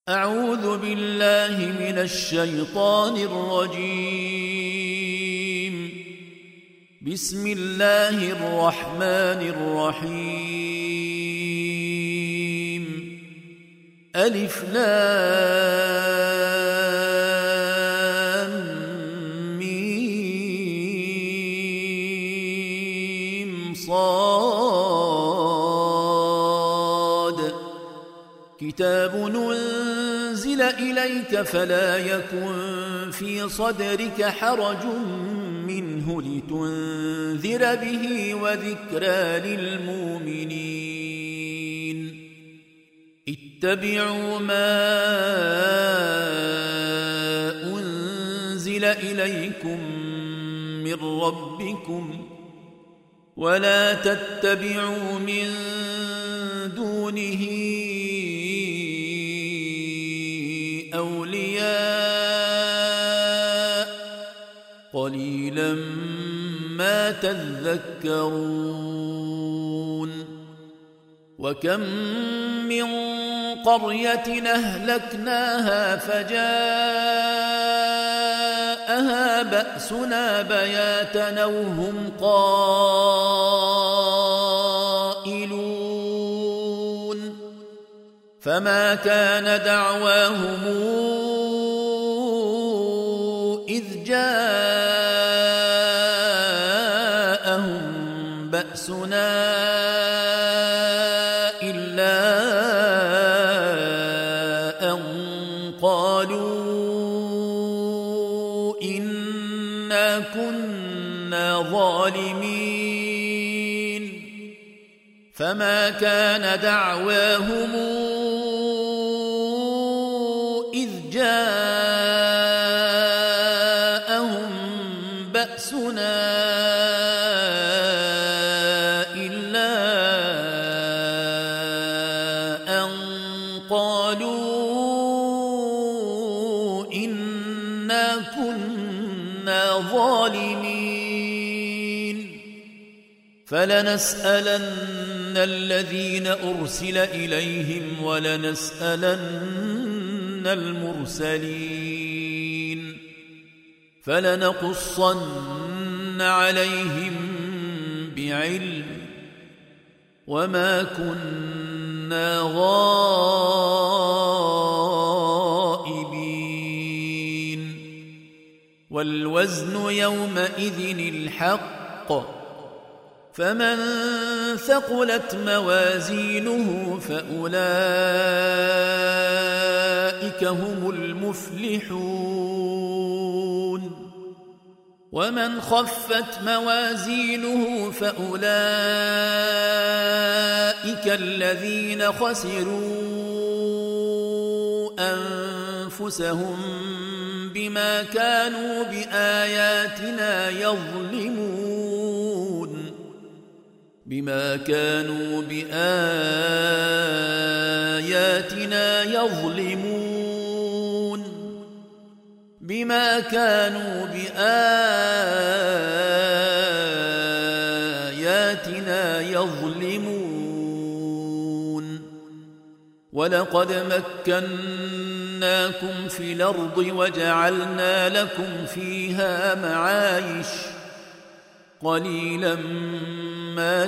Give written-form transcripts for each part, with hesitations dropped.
أعوذ بالله من الشيطان الرجيم. بسم الله الرحمن الرحيم. ألف لام ميم صاد. كتاب أنزل إليك فلا يكن في صدرك حرج منه لتنذر به وذكرى للمؤمنين. اتبعوا ما أنزل إليكم من ربكم ولا تتبعوا من دونه أولياء قليلا ما تذكرون. وكم من قرية أهلكناها فجاءها بأسنا بياتا وهم قائلون فما كان دعواهم إذ جاءهم بأسنا إلا أن قالوا إنا كنا ظالمين. فما كان دعواهم إذ جاءهم بأسنا إلا أن قالوا إنا كنا ظالمين. فلنسألن الذين أرسل إليهم ولنسألن المرسلين فلنقصن عليهم بعلم وما كنا غائبين. والوزن يومئذ الحق فمن ثقلت موازينه فأولئك هم المفلحون. ومن خفت موازينه فأولئك الذين خسروا أنفسهم بما كانوا بآياتنا يظلمون. بما كانوا بآياتنا يظلمون. بما كانوا بآياتنا يظلمون. ولقد مكناكم في الأرض وجعلنا لكم فيها معايش قليلا ما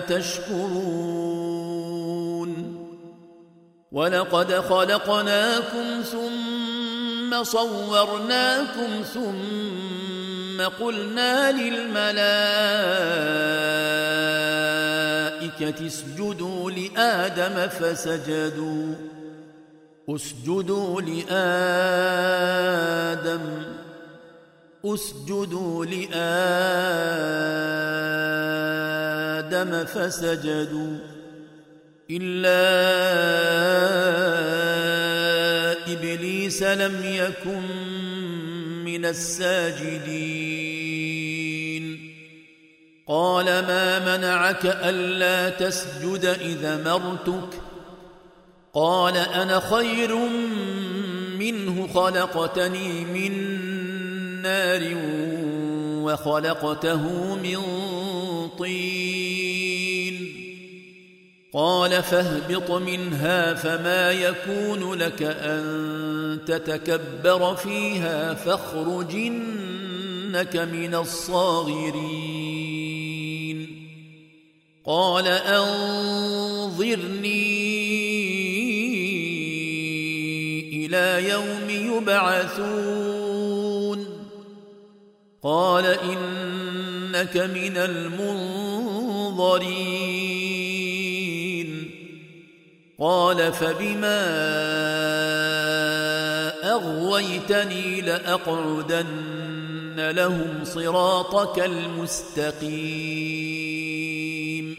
تشكرون. ولقد خلقناكم ثم صورناكم ثم قلنا للملائكة اسجدوا لآدم فسجدوا اسجدوا لآدم فسجدوا إلا إبليس لم يكن من الساجدين. قال ما منعك ألا تسجد إذ مرتك؟ قال أنا خير منه خلقتني من نار وخلقته من طين. قال فاهبط منها فما يكون لك أن تتكبر فيها فاخرج إنك من الصاغرين قال أنظرني إلى يوم يبعثون قال إنك من المنظرين قال فبما أغويتني لأقعدن لهم صراطك المستقيم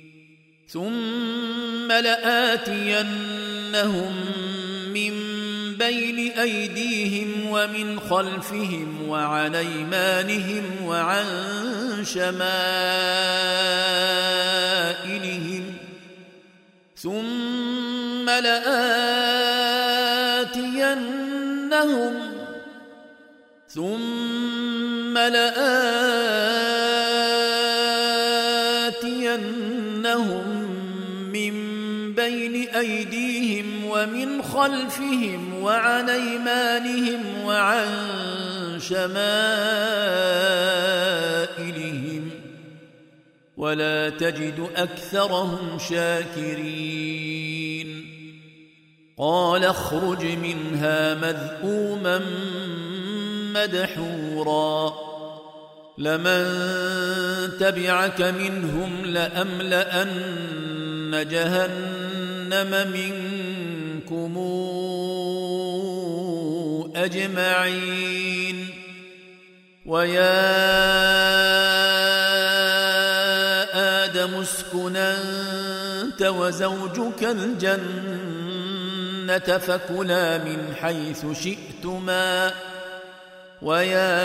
ثم لآتينهم من بين أيديهم ومن خلفهم وعن أيمانهم وعن شمائلهم ثم لآتينهم من بين أيديهم ومن خلفهم وعن أيمانهم وعن شمائلهم ولا تجد أكثرهم شاكرين قال اخرج منها مذءوما مدحورا لمن تبعك منهم لأملأن جهنم منكم أجمعين ويا آدم اسكن أنت وزوجك الجنة فكلا من حيث شئتما ويا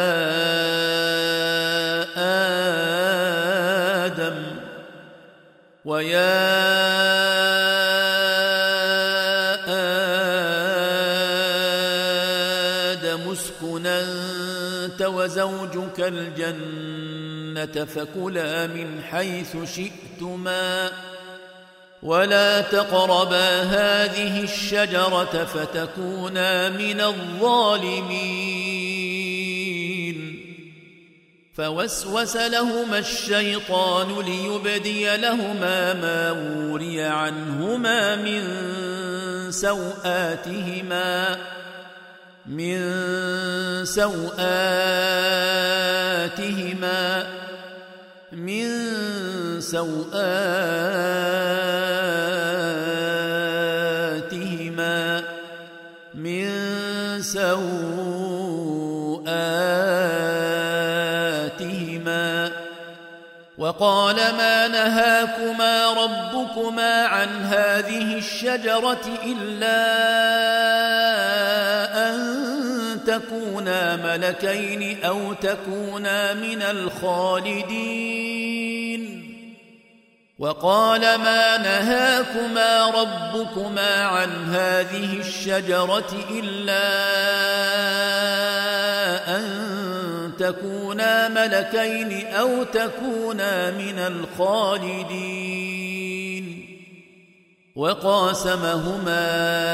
آدم اسكن أنت وزوجك الجنة فكلا من حيث شئتما ولا تقربا هذه الشجرة فتكونا من الظالمين فوسوس لهما الشيطان ليبدي لهما ما وري عنهما من سوآتهما وقال ما نهاكما ربكما عن هذه الشجرة إلا أن تكونا ملكين أو تكونا من الخالدين وقال ما نهاكما ربكما عن هذه الشجرة إلا أن تكونا ملكين أو تكونا من الخالدين وقاسمهما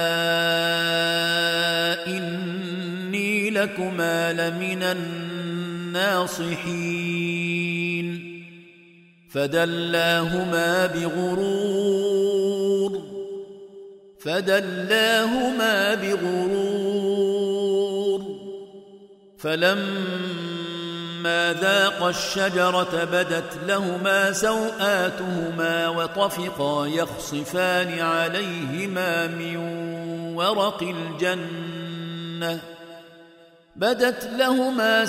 إني لكما لمن الناصحين فدلاهما بغرور فلما ذاقا الشجرة بدت لهما سوآتهما وطفقا يخصفان عليهما من ورق الجنة بدت لهما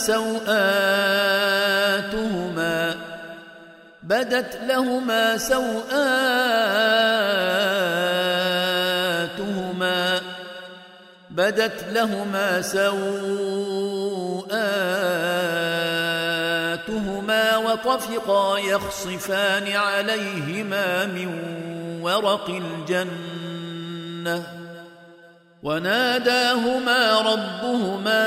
سوآتهما وطفقا يخصفان عليهما من ورق الجنة وناداهما ربهما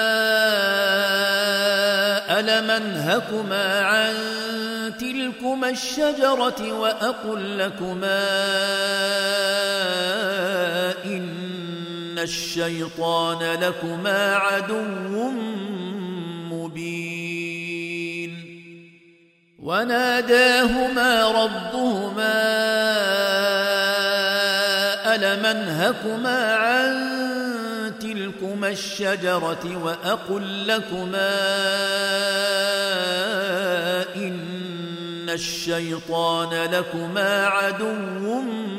ألم أنهكما عن تلكما الشجرة وأقل لكما إن الشيطان لكما عدو مبين وناداهما ربهما ألم أنهكما عن تلكما الشجرة وأقل لكما إن الشيطان لكما عدو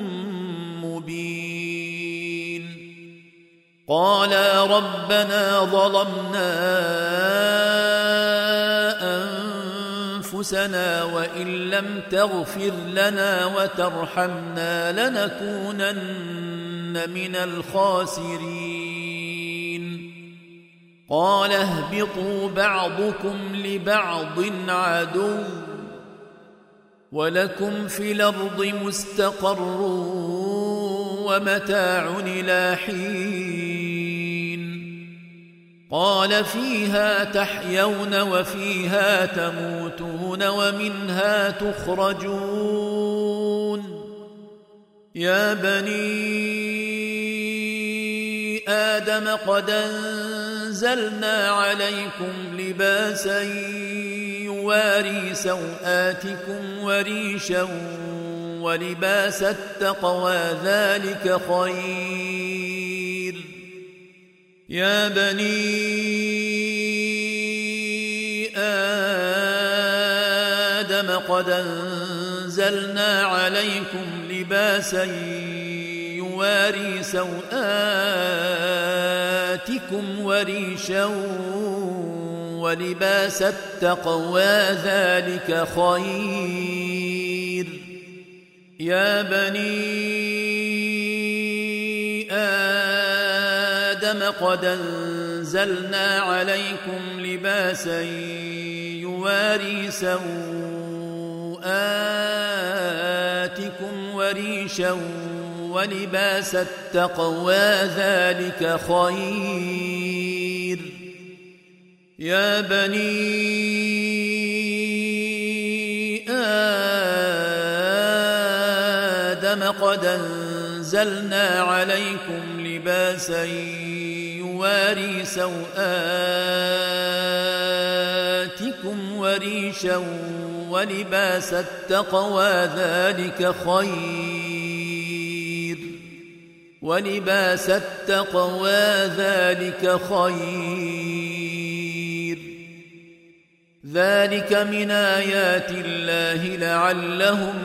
مبين قالا ربنا ظلمنا أنفسنا وإن لم تغفر لنا وترحمنا لنكونن من الخاسرين قال اهبطوا بعضكم لبعض عدو ولكم في الأرض مستقر ومتاع إلى حين قال فيها تحيون وفيها تموتون ومنها تخرجون يا بني آدم قد أنزلنا عليكم لباسا يواري سوآتكم وريشا ولباس التقوى ذلك خير يا بني آدم قد أنزلنا عليكم لباسا يواري سوآتكم وريشا ولباس التقوى ذلك خير يا بني آدم قد أنزلنا عليكم لباسا يواري سوآتكم وريشا ولباس التقوى ذلك خير يا بني آدم قد أنزلنا عليكم لباسا يواري سوآتكم وريشا ولباس التقوى ذلك خير ولباس التقوى ذلك خير ذلك من آيات الله لعلهم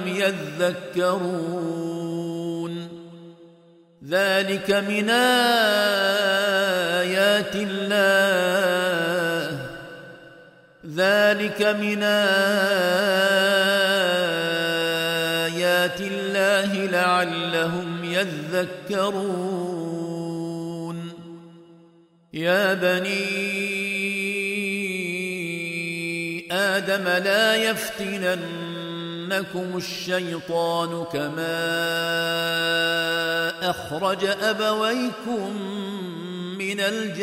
يذكرون ذلك من آيات الله ذلك من آيات الله لعلهم يذكرون يا بني آدم لا يفتننكم الشيطان كما أخرج أبويكم من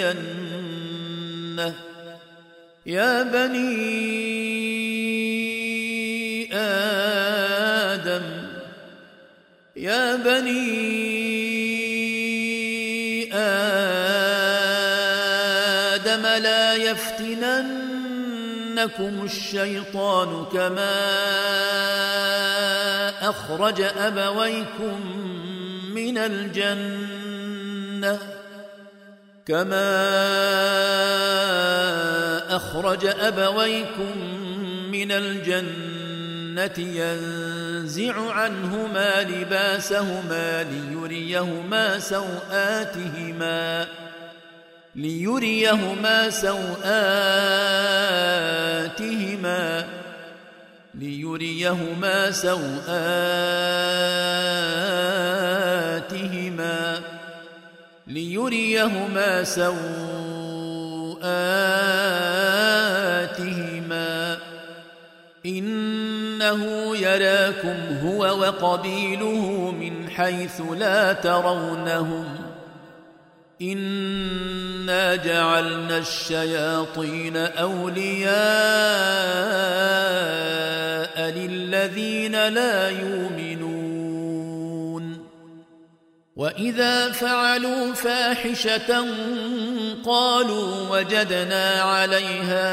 الجنة يا بني آدم لا يفتننكم الشيطان كما أخرج أبويكم من الجنة ينزع عنهما لباسهما ليريهما سوآتهما إنه يراكم هو وقبيله من حيث لا ترونهم إنا جعلنا الشياطين أولياء للذين لا يؤمنون وإذا فعلوا فاحشة قالوا وجدنا عليها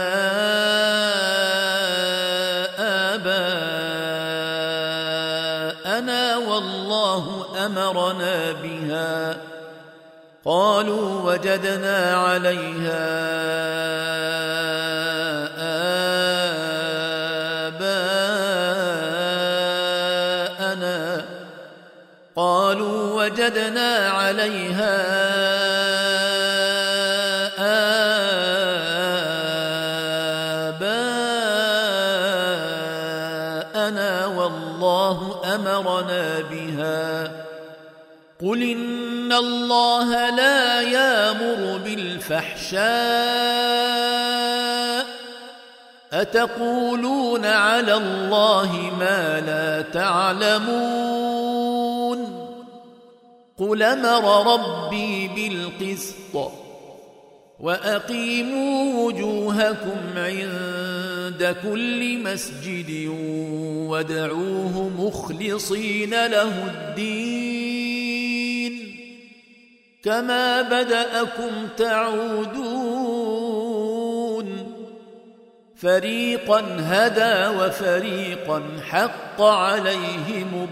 آباءنا والله أمرنا بها قالوا وجدنا عليها آباءنا والله أمرنا بها قل إن الله لا يأمر بالفحشاء أتقولون على الله ما لا تعلمون قل أمر ربي بالقسط وأقيموا وجوهكم عند كل مسجد وادعوه مخلصين له الدين كما بدأكم تعودون فريقا هدى وفريقا حق عليهم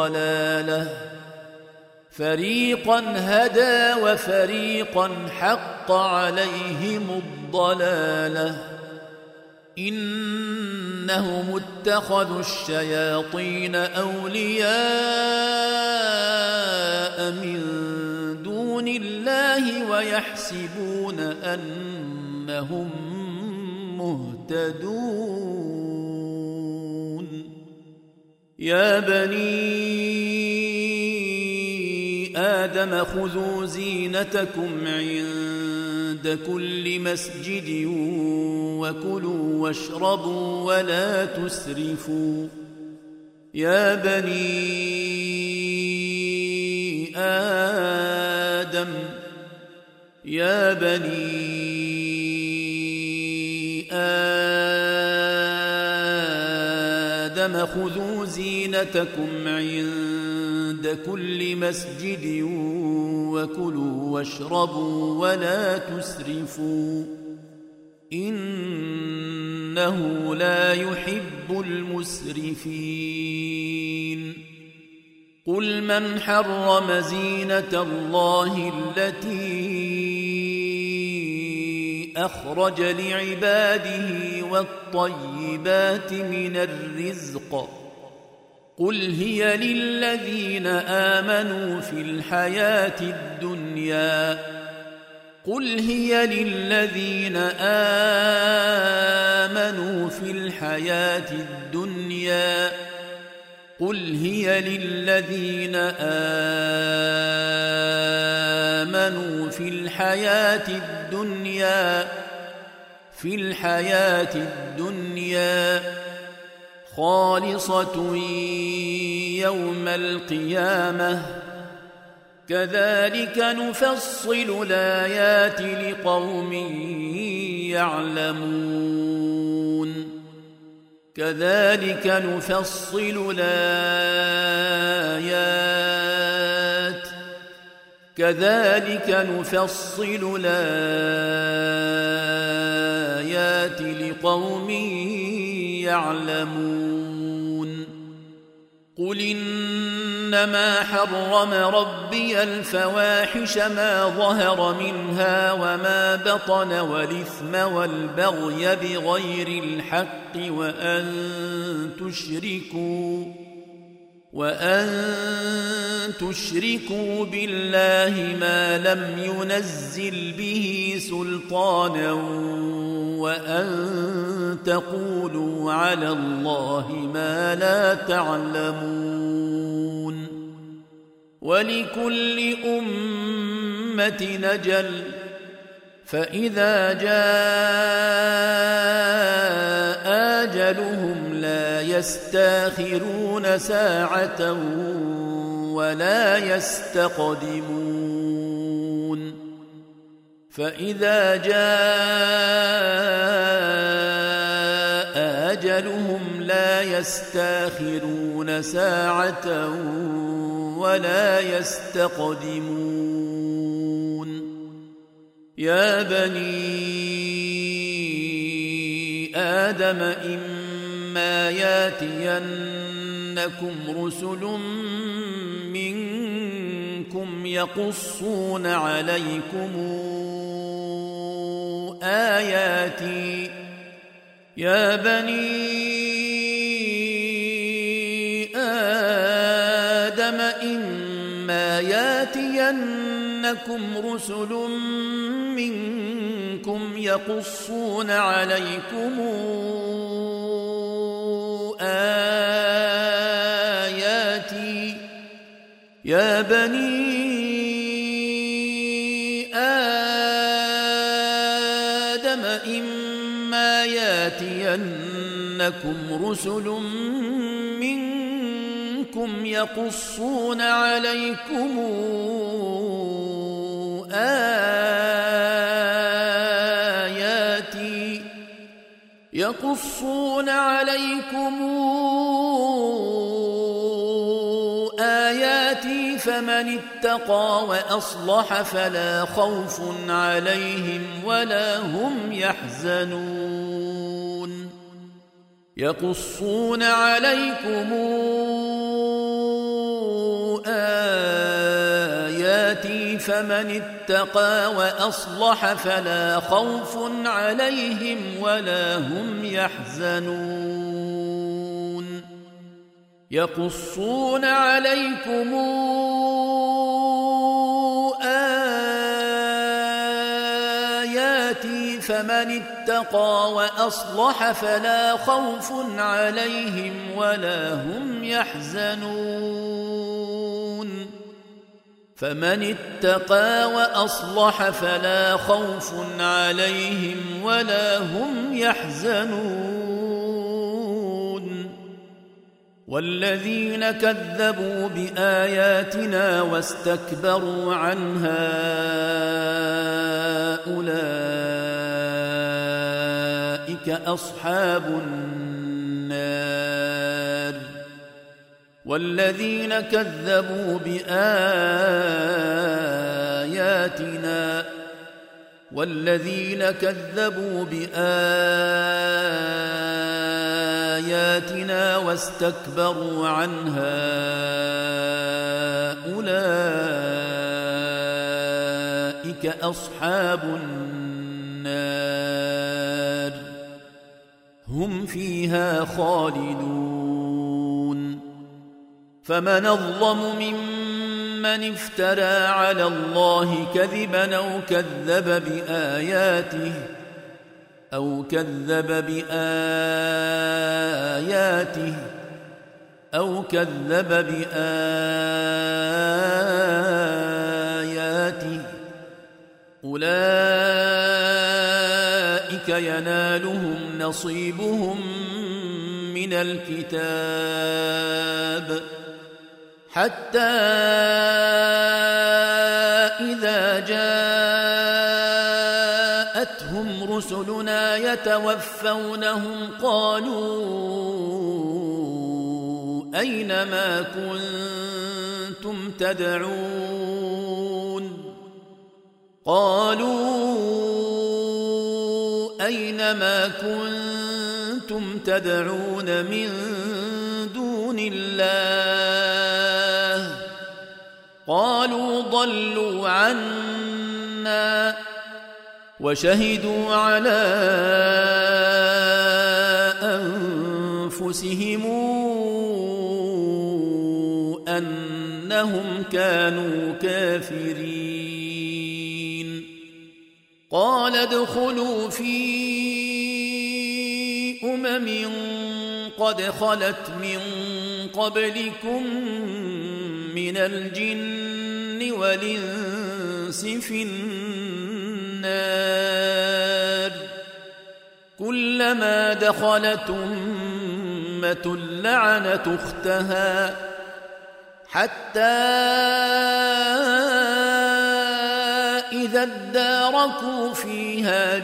الضلالة إنهم اتخذوا الشياطين أولياء من دون الله ويحسبون أنهم مهتدون يا بني آدم خذوا زينتكم عند كل مسجد وكلوا واشربوا ولا تسرفوا يا بني آدم خذوا زينتكم عند كل مسجد وكلوا واشربوا ولا تسرفوا إنه لا يحب المسرفين قل من حرم زينة الله التي أخرج لعباده والطيبات من الرزق قل هي للذين آمنوا في الحياة الدنيا خالصة يوم القيامة كذلك نفصل الآيات لقوم يعلمون كذلك نفصل الآيات لقوم يعلمون قل إنما حرم ربي الفواحش ما ظهر منها وما بطن والإثم والبغي بغير الحق وأن تشركوا بالله ما لم ينزل به سلطانا وأن تقولوا على الله ما لا تعلمون ولكل أمة نجل فإذا جاء أجلهم لا يستاخرون ساعة ولا يستقدمون فإذا جاء أجلهم لا يستاخرون ساعة ولا يستقدمون يا بني آدم إما ياتينكم رسل منكم يقصون عليكم آياتي يا بني آدم إما ياتينكم رسل منكم يقصون عليكم آياتي يا بني آدم إما ياتينكم رسل منكم يقصون عليكم آياتي فمن اتقى وأصلح فلا خوف عليهم ولا هم يحزنون يقصون عليكم آياتي فمن اتقى وأصلح فلا خوف عليهم ولا هم يحزنون يقصون عليكم آياتي فمن اتقى وأصلح فلا خوف عليهم ولا هم يحزنون فمن اتقى وأصلح فلا خوف عليهم ولا هم يحزنون والذين كذبوا بآياتنا واستكبروا عنها أولئك أصحاب النار والذين كذبوا بآياتنا واستكبروا عنها أولئك أصحاب النار هم فيها خالدون فمن أظلم ممن افترى على الله كذبا أو كذب بآياته أولئك ينالهم نصيبهم من الكتاب حتى إذا جاءتهم رسلنا يتوفونهم قالوا أين ما كنتم تدعون من دون الله قالوا ضلوا عنا وشهدوا على أنفسهم أنهم كانوا كافرين قال ادخلوا في قد خلت من قبلكم من الجن والإنس في النار كلما دخلت أمة لعنت أختها حتى إذا اداركوا فيها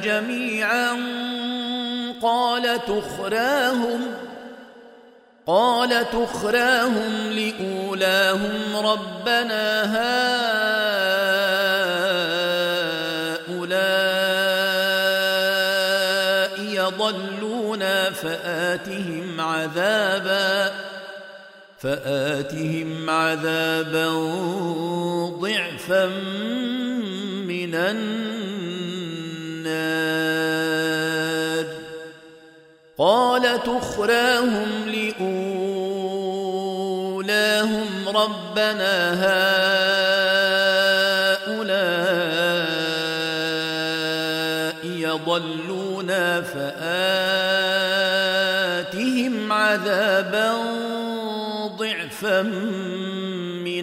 قالت أخراهم لأولاهم ربنا هؤلاء يضلونا فآتهم عذابا ضعفا من النار. قالت أخراهم لأولاهم ربنا هؤلاء يضلونا فآتهم عذابا ضعفا من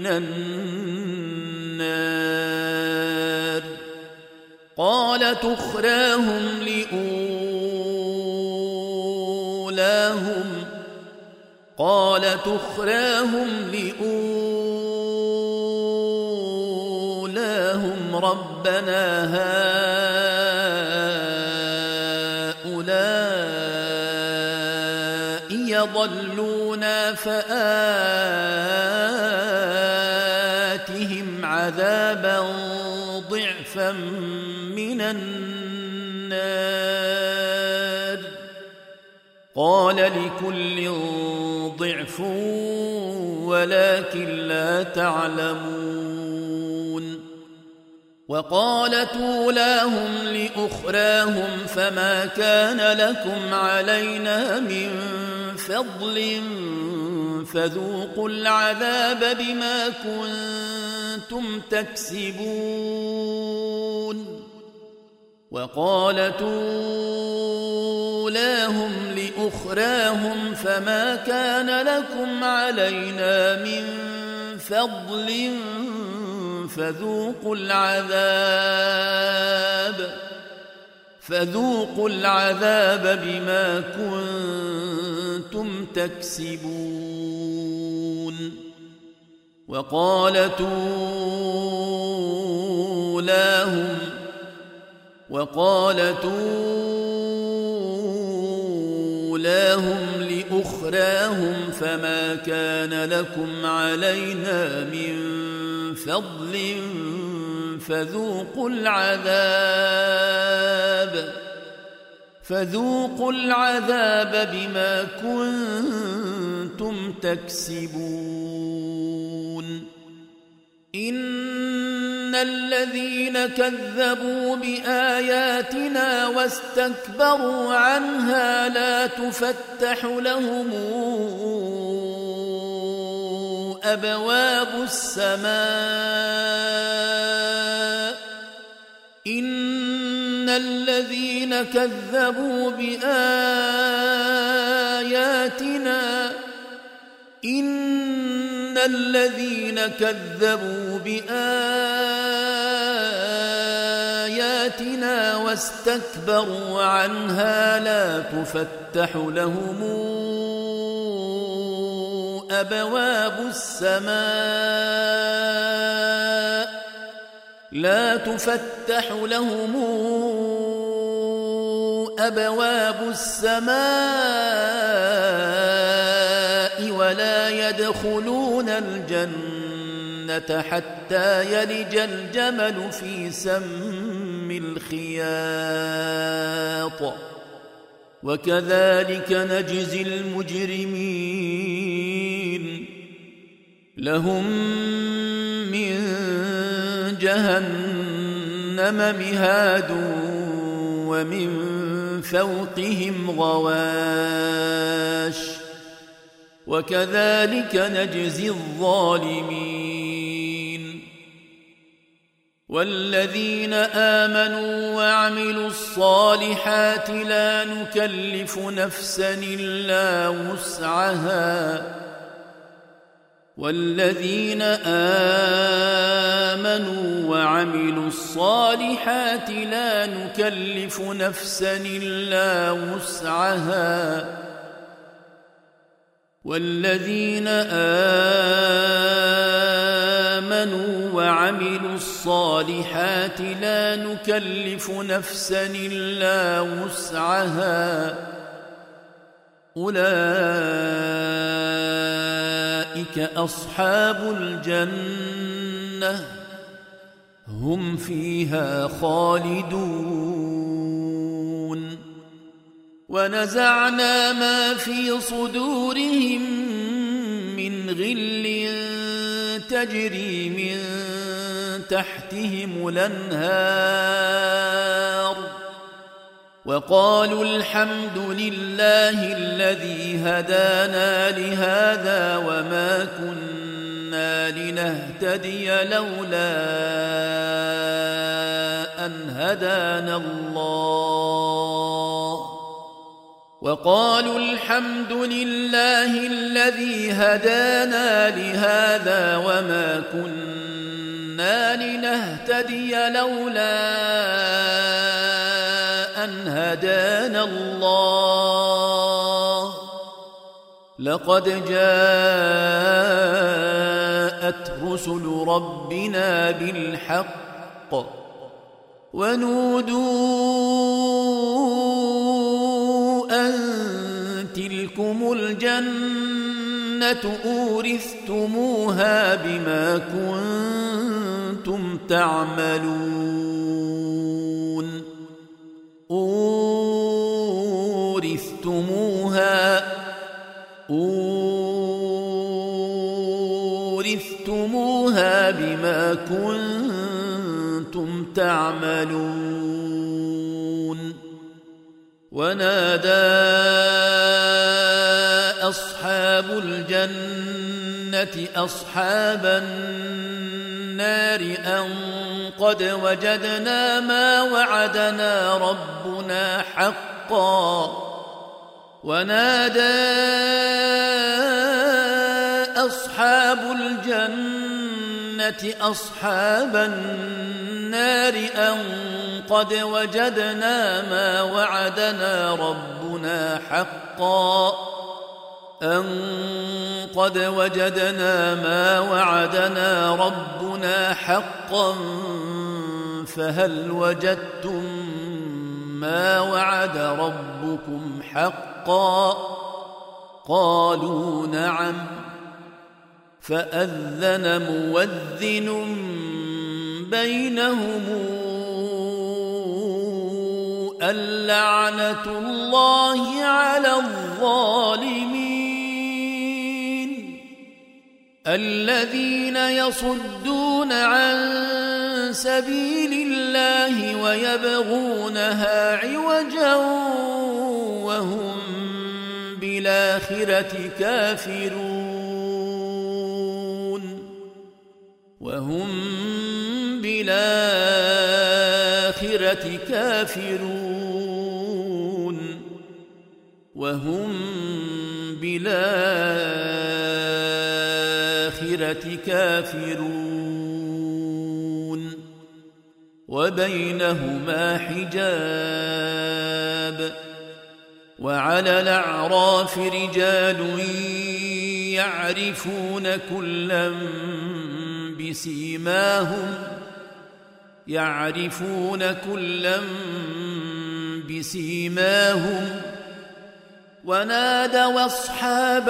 النار. قالت أخراهم لأولاهم ربنا هؤلاء يضلونا فآتهم عذابا ضعفا من النار. قال لكل ضعف ولكن لا تعلمون. وقالت أولاهم لأخراهم فما كان لكم علينا من فضل فذوقوا العذاب بما كنتم تكسبون. وقالت أولاهم لأخراهم فما كان لكم علينا من فضل فذوقوا العذاب بما كنتم تكسبون. وقالت أولاهم لأخراهم فما كان لكم علينا من فضل فذوقوا العذاب بما كنتم تكسبون. إن الذين كذبوا بآياتنا واستكبروا عنها لا تفتح لهم أبواب السماء. إن الذين كذبوا بآياتنا واستكبروا عنها لا تفتح لهم أبواب السماء ولا يدخلون الجنة حتى يلج الجمل في سم الخياط وكذلك نجزي المجرمين. لهم من جهنم مهاد ومن فوقهم غواش وكذلك نجزي الظالمين. والذين آمنوا وعملوا الصالحات لا نكلف نفسا إلا وسعها والذين آمنوا وعملوا الصالحات لا نكلف نفسا إلا وسعها أولئك أصحاب الجنة هم فيها خالدون ونزعنا ما في صدورهم من غل تجري من تحتهم الأنهار وقالوا الحمد لله الذي هدانا لهذا وما كنا لنهتدي لولا أن هدانا الله وقالوا الحمد لله الذي هدانا لهذا وما كنا لنهتدي لولا أن هدانا الله لقد جاءت رسل ربنا بالحق ونودوا أن تلكم الجنة أورثتموها بما كنتم تعملون أورثتموها بما كنتم تعملون ونادى أصحاب الجنة أصحاب النار أن قد وجدنا ما وعدنا ربنا حقا ونادى أصحاب الجنة أصحاب النار أن قد وجدنا ما وعدنا ربنا حقا فهل وجدتم ما وعد ربكم حقا قالوا نعم فأذن مؤذن بينهم اللعنة الله على الظالمين الذين يصدون عن سبيل الله ويبغونها عوجا وهم بالآخرة كافرون وبينهما حجاب وعلى الأعراف رجال يعرفون كلا بسيماهم ونادوا أصحاب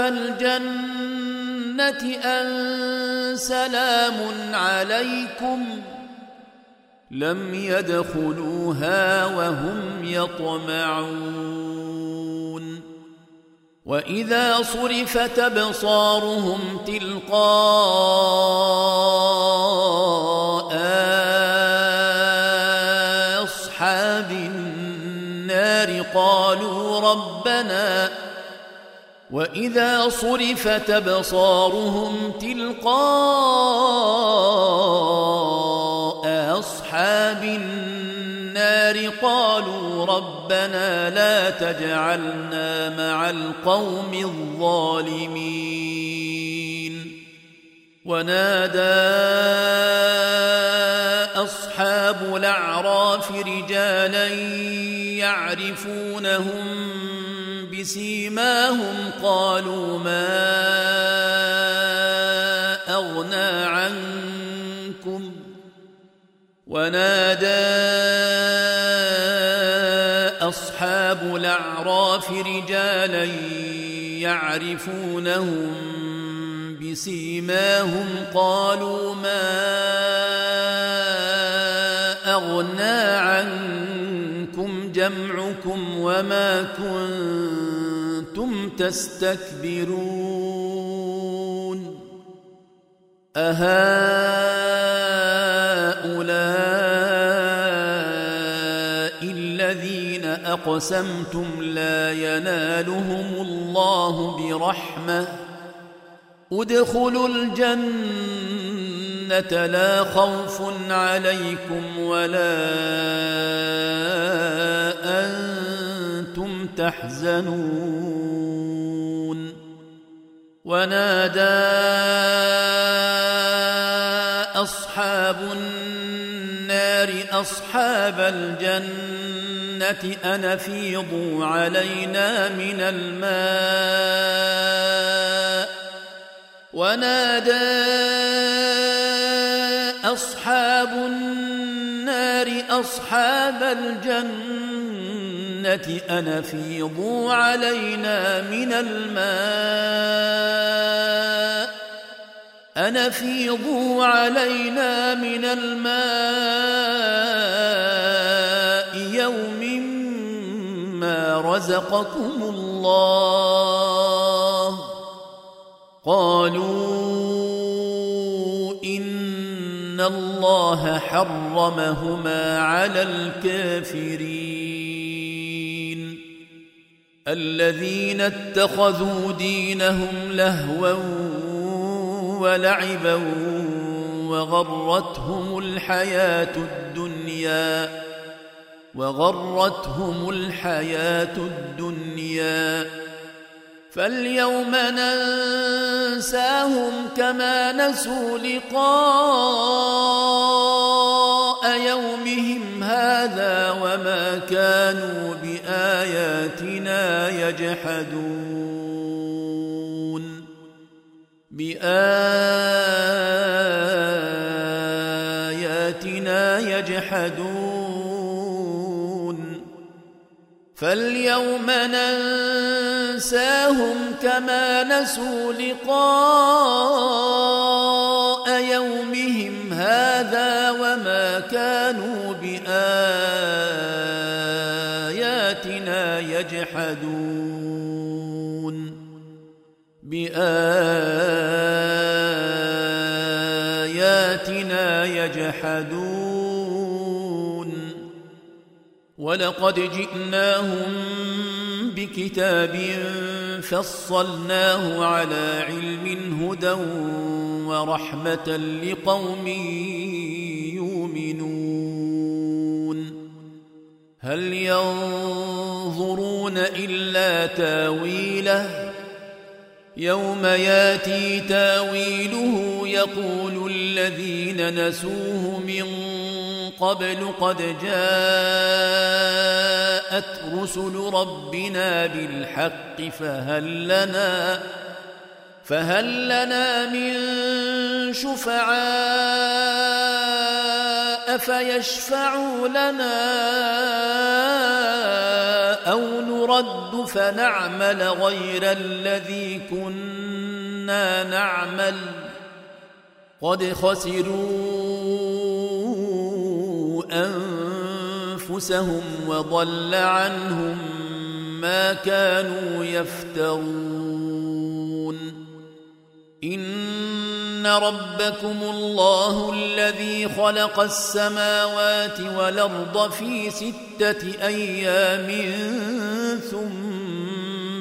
الجنة أن سلام عليكم لم يدخلوها وهم يطمعون وإذا صرفت أبصارهم تلقاء أصحاب النار قالوا ربنا وإذا صرفت أبصارهم تلقاء أصحاب النار قالوا ربنا لا تجعلنا مع القوم الظالمين ونادى أصحاب الأعراف رجالا يعرفونهم بسيماهم قالوا ما أغنى عنكم ونادى أصحاب الأعراف رجالا يعرفونهم بسيماهم قالوا ما أغنى عنكم جمعكم وما كنتم تستكبرون أهؤلاء الذين أقسمتم لا ينالهم الله برحمة ادخلوا الجنة لا خوف عليكم ولا أنتم تحزنون ونادى أصحاب النار أصحاب الجنة أن أفيضوا علينا من الماء ونادى أصحاب النار أصحاب الجنة أن أفيضوا علينا من الماء أن أفيضوا علينا من الماء يوم ما رزقكم الله قالوا إن الله حرمهما على الكافرين الذين اتخذوا دينهم لهوا ولعبا وغرتهم الحياة الدنيا فاليوم ننساهم كما نسوا لقاء يومهم هذا وما كانوا بآياتنا يجحدون فاليوم ننساهم كما نسوا لقاء يومهم هذا وما كانوا بآياتنا يجحدون ولقد جئناهم بكتاب فصلناه على علم هدى ورحمة لقوم يؤمنون هل ينظرون إلا تاويله يوم ياتي تاويله يقول الذين نسوه من قبل قد جاءت رسل ربنا بالحق فهل لنا من شفعاء فيشفعوا لنا أو نرد فنعمل غير الذي كنا نعمل قد خسروا أنفسهم وضل عنهم ما كانوا يفترون إن ربكم الله الذي خلق السماوات والأرض في 6 أيام ثم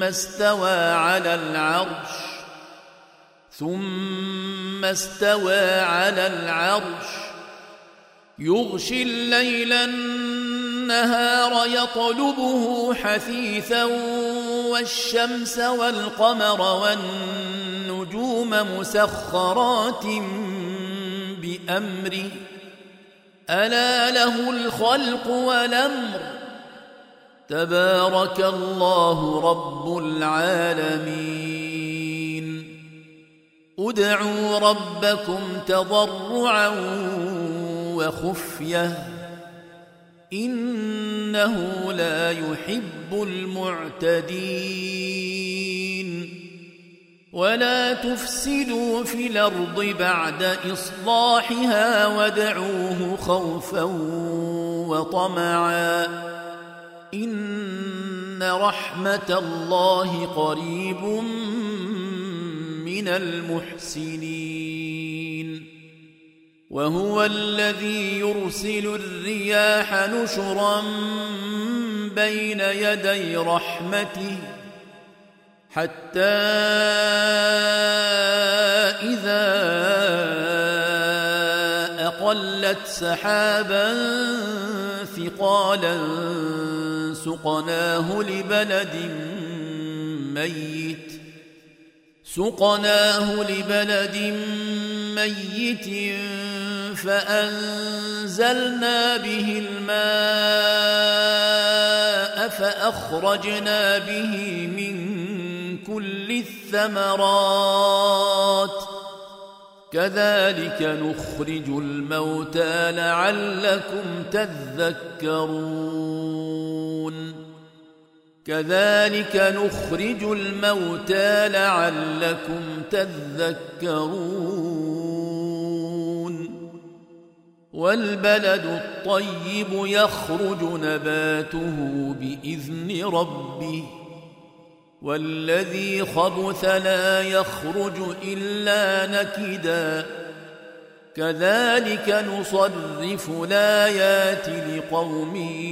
استوى على العرش يغشي الليل النهار يطلبه حثيثا والشمس والقمر والنجوم مسخرات بأمره ألا له الخلق والأمر تبارك الله رب العالمين ادعوا ربكم تضرعا وخفية إنه إنه لا يحب المعتدين ولا تفسدوا في الأرض بعد إصلاحها وادعوه خوفا وطمعا إن رحمة الله قريب من المحسنين وهو الذي يرسل الرياح نشرا بين يدي رحمته حتى إذا أقلت سحابا ثقالا سقناه لبلد ميت فأنزلنا به الماء فأخرجنا به من كل الثمرات كذلك نخرج الموتى لعلكم تذكرون والبلد الطيب يخرج نباته بإذن ربه والذي خبث لا يخرج إلا نكدا كذلك نصرف الآيات لقوم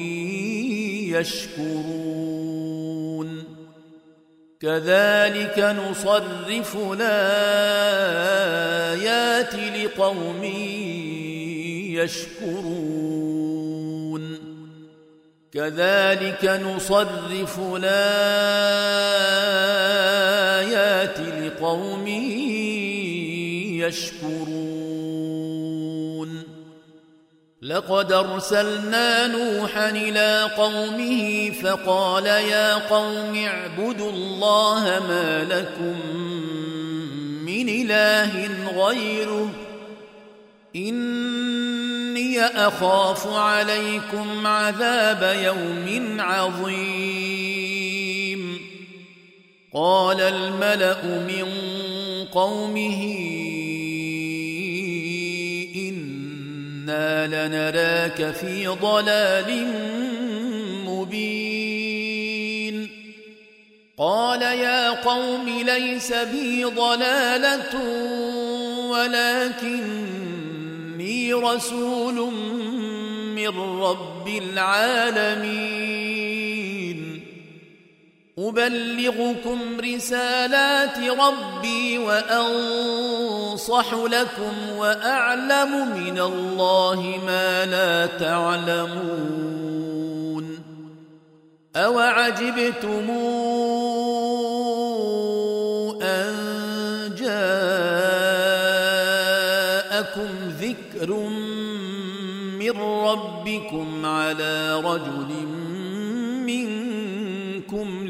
يشكرون لقد أرسلنا نوحا إلى قومه فقال يا قوم اعبدوا الله ما لكم من إله غيره إني أخاف عليكم عذاب يوم عظيم قال الملأ من قومه إنا لنراك في ضلال مبين قال يا قوم ليس بي ضلالة ولكني رسول من رب العالمين أبلغكم رسالات ربي وأنصح لكم وأعلم من الله ما لا تعلمون أوعجبتم أن جاءكم ذكر من ربكم على رجل منكم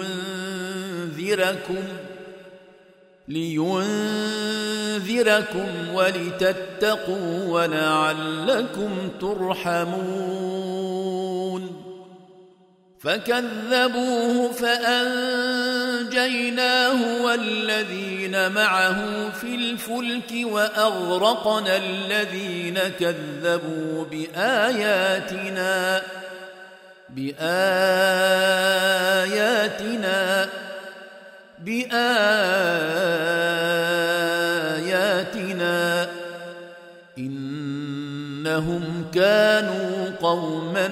لينذركم ولتتقوا ولعلكم ترحمون فكذبوه فأنجيناه والذين معه في الفلك وأغرقنا الذين كذبوا بآياتنا إنهم كانوا قوما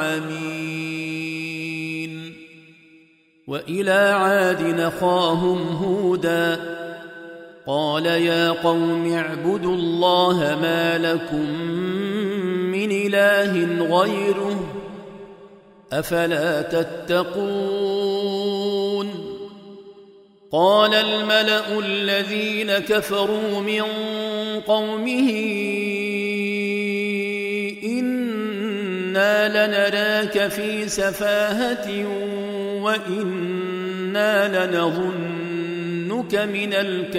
عمين وإلى عاد أخاهم هودا قال يا قوم اعبدوا الله ما لكم من إله غيره أفلا تتقون قال الملأ الذين كفروا من قومه إنا لنراك في سفاهة وإنا لنظنك من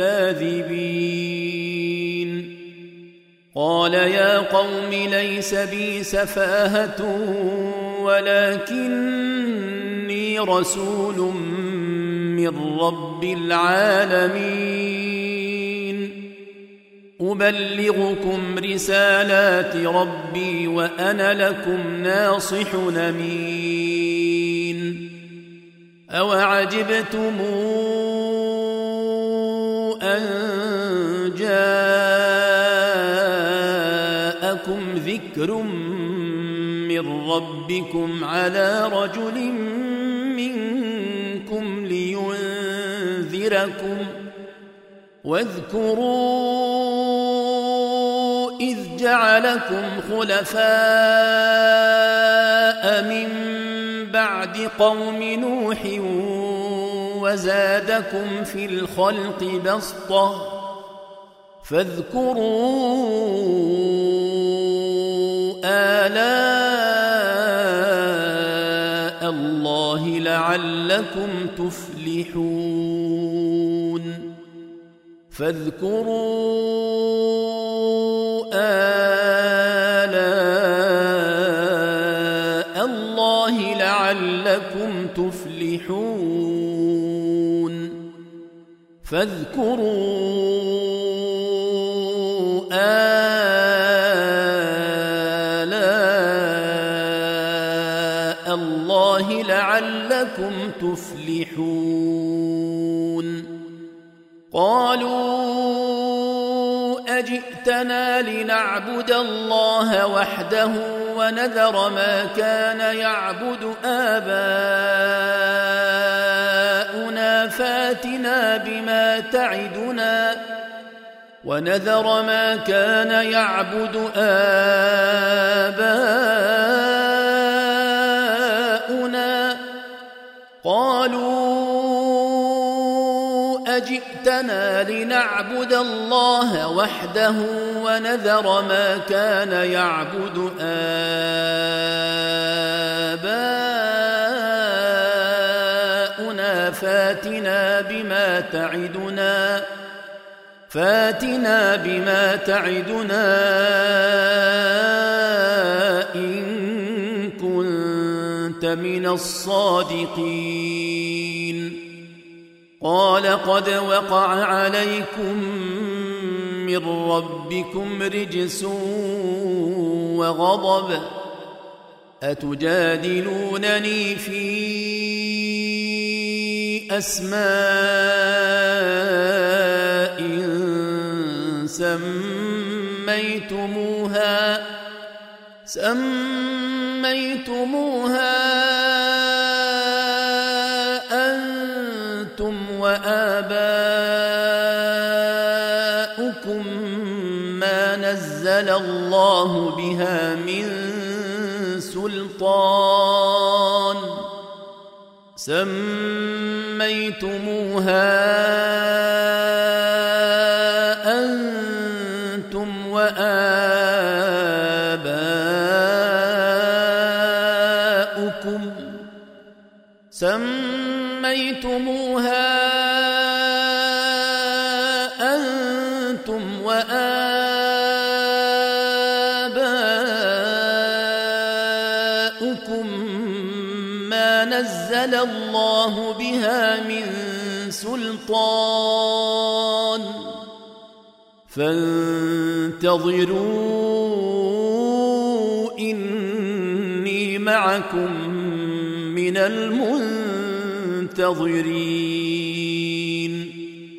الكاذبين قال يا قوم ليس بي سفاهة ولكني رسول من رب العالمين أبلغكم رسالات ربي وأنا لكم ناصح أمين أوعجبتم أن جاءكم ذكر من ربكم على رجل منكم لينذركم واذكروا إذ جعلكم خلفاء من بعد قوم نوح وزادكم في الخلق بسطة فاذكروا آلاء الله لعلكم تفلحون فاذكروا آلاء الله لعلكم تفلحون فاذكروا آلاء الله لعلكم تفلحون قالوا أجئتنا لنعبد الله وحده ونذر ما كان يعبد آباؤنا فاتنا بما تعدنا ونذر ما كان يعبد آباؤنا قالوا أجئتنا لنعبد الله وحده ونذر ما كان يعبد آباؤنا فاتنا بما تعدنا إن كنت من الصادقين قال قد وقع عليكم من ربكم رجس وغضب أتجادلونني في أسماء سميتموها أنتم وآباؤكم ما نزل الله بها من سلطان سميتموها أنتم وآباؤكم ما نزل الله بها من سلطان فانتظروا إني معكم من المنتظرين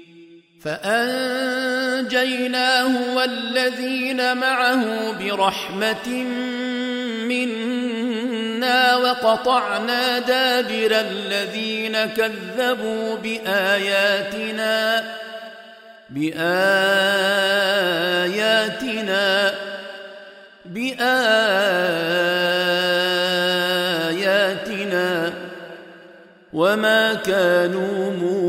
فأنجيناه والذين معه برحمة منا وقطعنا دابر الذين كذبوا بآياتنا وما كانوا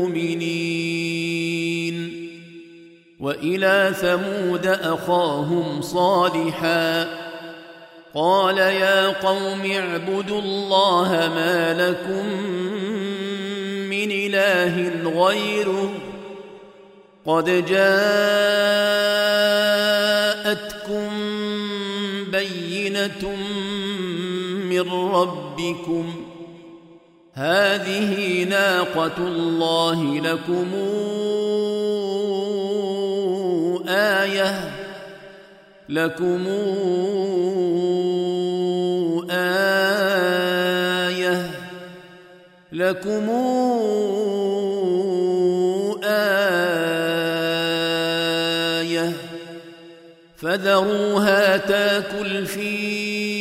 مؤمنين وإلى ثمود أخاهم صالحا قال يا قوم اعبدوا الله ما لكم من إله غيره قد جاءتكم بينة من من ربكم هذه ناقة الله لكم آية فذروها تاكل في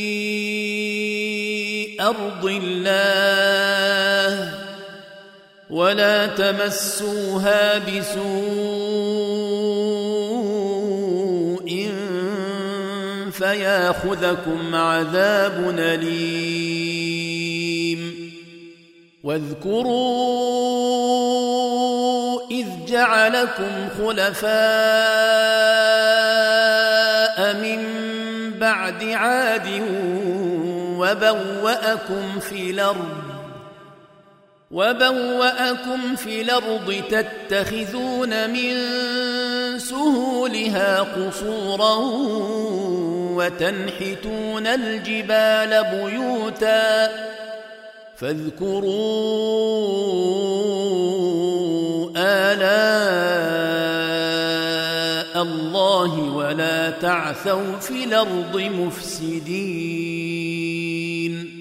أرض الله ولا تمسوها بسوء فياخذكم عذاب أليم واذكروا إذ جعلكم خلفاء من بعد عاد وبوأكم في الأرض تتخذون من سهولها قصورا وتنحتون الجبال بيوتا فاذكروا آلاء الله ولا تعثوا في الأرض مفسدين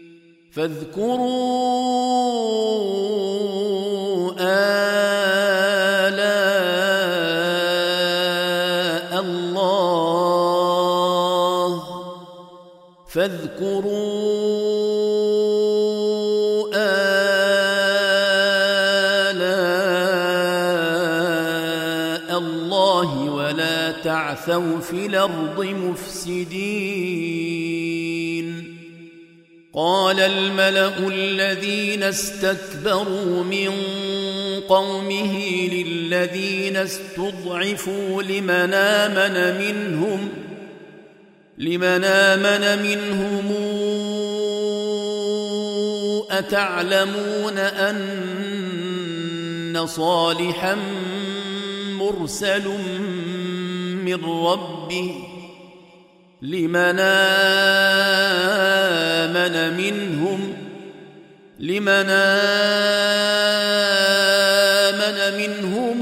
فاذكروا آلاء الله ولا تعثوا في الأرض مفسدين قال الملأ الذين استكبروا من قومه للذين استضعفوا لمن آمن منهم أتعلمون أن صالحا مرسل من ربه لمن آمن منهم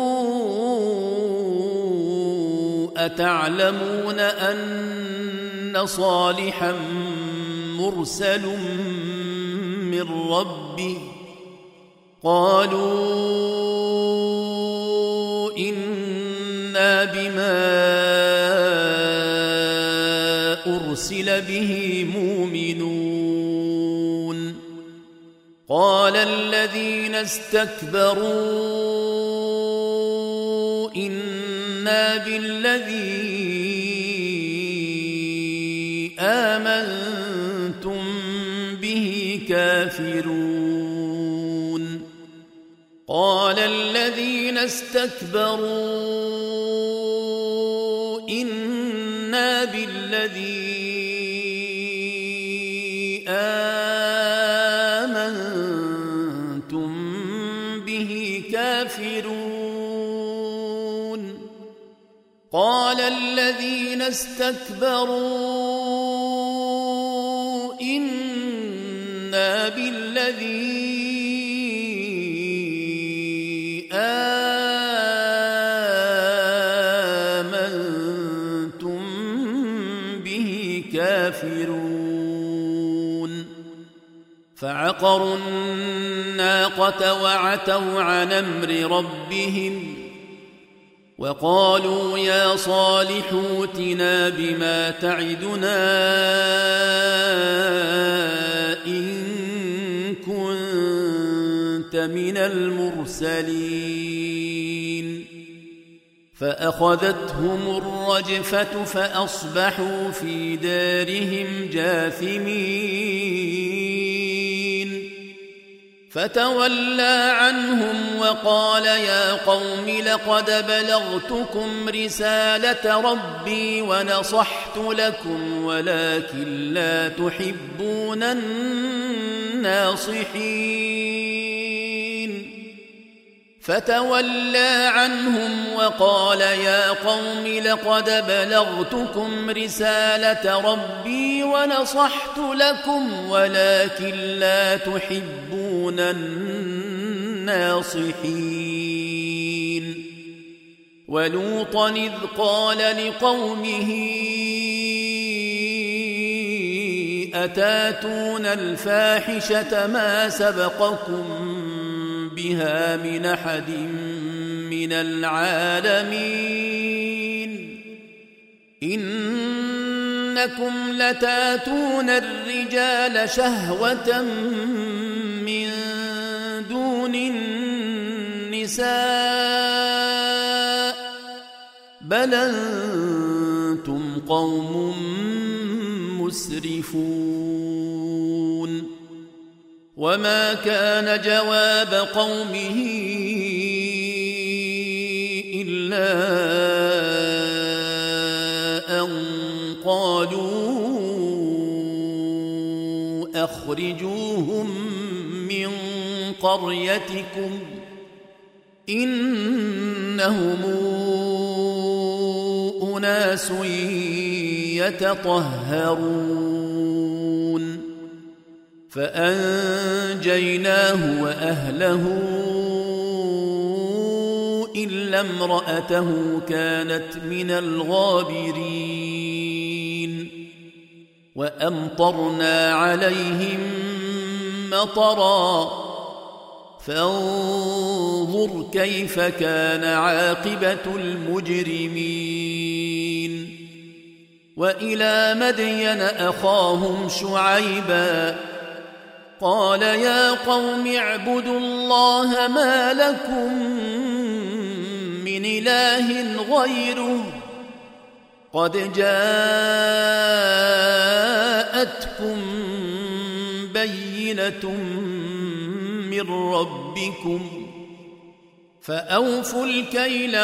أتعلمون أن صالحا مرسل من ربه قالوا إنا بما أرسل به مؤمنون قال الذين استكبروا إنا بالذي آمنتم به كافرون قال الذين استكبروا إنا بالذي آمنتم به كافرون قال الذين استكبروا إنا بالذي آمنتم به كافرون فعقروا الناقة وعتوا عن أمر ربهم وقالوا يا صالح ائتنا بما تعدنا إن كنت من المرسلين فأخذتهم الرجفة فأصبحوا في دارهم جاثمين فتولى عنهم وقال يا قوم لقد بلغتكم رسالة ربي ونصحت لكم ولكن لا تحبون الناصحين فتولى عنهم وقال يا قوم لقد بلغتكم رسالة ربي ونصحت لكم ولكن لا تحبون الناصحين. ولوطا إذ قال لقومه أتاتون الفاحشة ما سبقكم بها من أحد من العالمين إنكم لتاتون الرجال شهوة من دون النساء بل أنتم قوم مسرفون. وما كان جواب قومه إلا أن قالوا أخرجوهم من قريتكم إنهم أناس يتطهرون. فأنجيناه وأهله إلا امرأته كانت من الغابرين. وأمطرنا عليهم مطرا فانظر كيف كان عاقبة المجرمين. وإلى مدين أخاهم شعيبا قال يا قوم اعبدوا الله ما لكم من إله غيره قد جاءتكم بينة من ربكم فأوفوا الكيل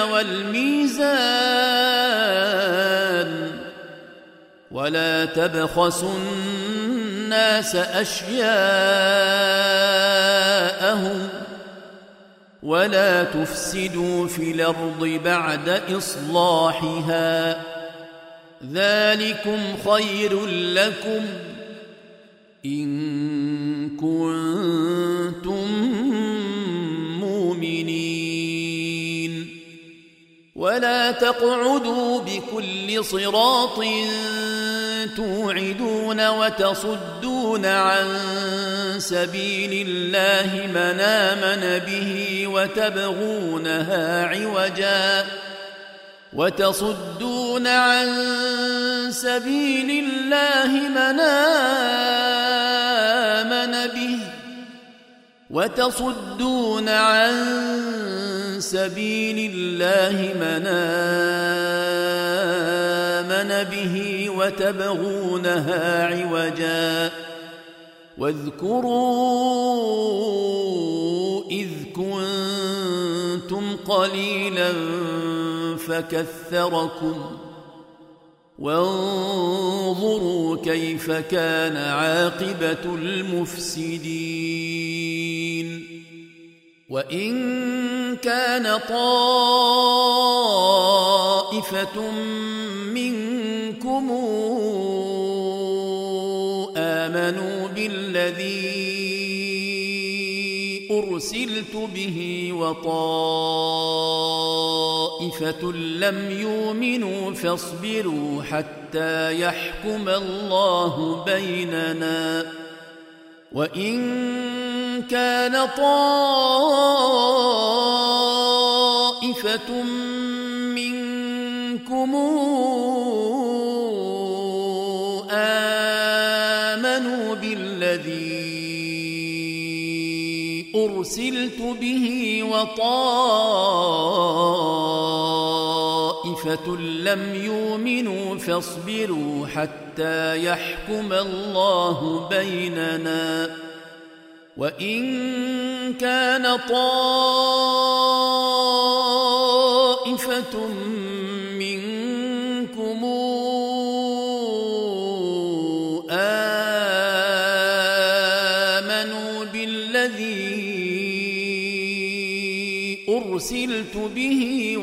والميزان ولا تبخسوا الناس أشياءهم ولا تفسدوا في الأرض بعد إصلاحها ذلكم خير لكم إن كنتم مؤمنين. ولا تقعدوا بكل صراط توعدون وتصدون عن سبيل الله من آمن به وتصدون عن سبيل الله من آمن به وتصدون عن سبيل الله من آمن به وتبغونها عوجا واذكروا إذ كنتم قليلا فكثركم وانظروا كيف كان عاقبة المفسدين. وإن كان طائفة منكم آمنوا بالذي أرسلت به وطائفة لم يؤمنوا فاصبروا حتى يحكم الله بيننا وإن كان طائفة منكم آمنوا بالذي أرسلت به وطائفة لم يؤمنوا فاصبروا حتى يحكم الله بيننا وإن كان طائفة منكم آمنوا بالذي أرسلت به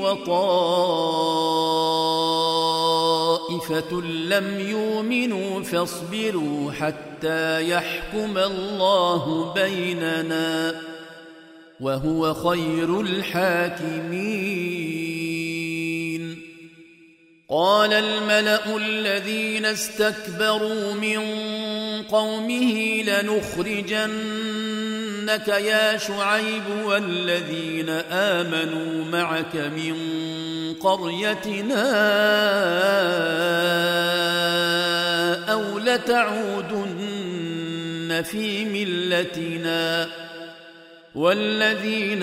وطائفة لم يؤمنوا فاصبروا حتى يحكم الله بيننا وهو خير الحاكمين. قال الملأ الذين استكبروا من قومه لنخرجنك يا شعيب والذين آمنوا معك من قريتنا أو لتعودن في ملتنا والذين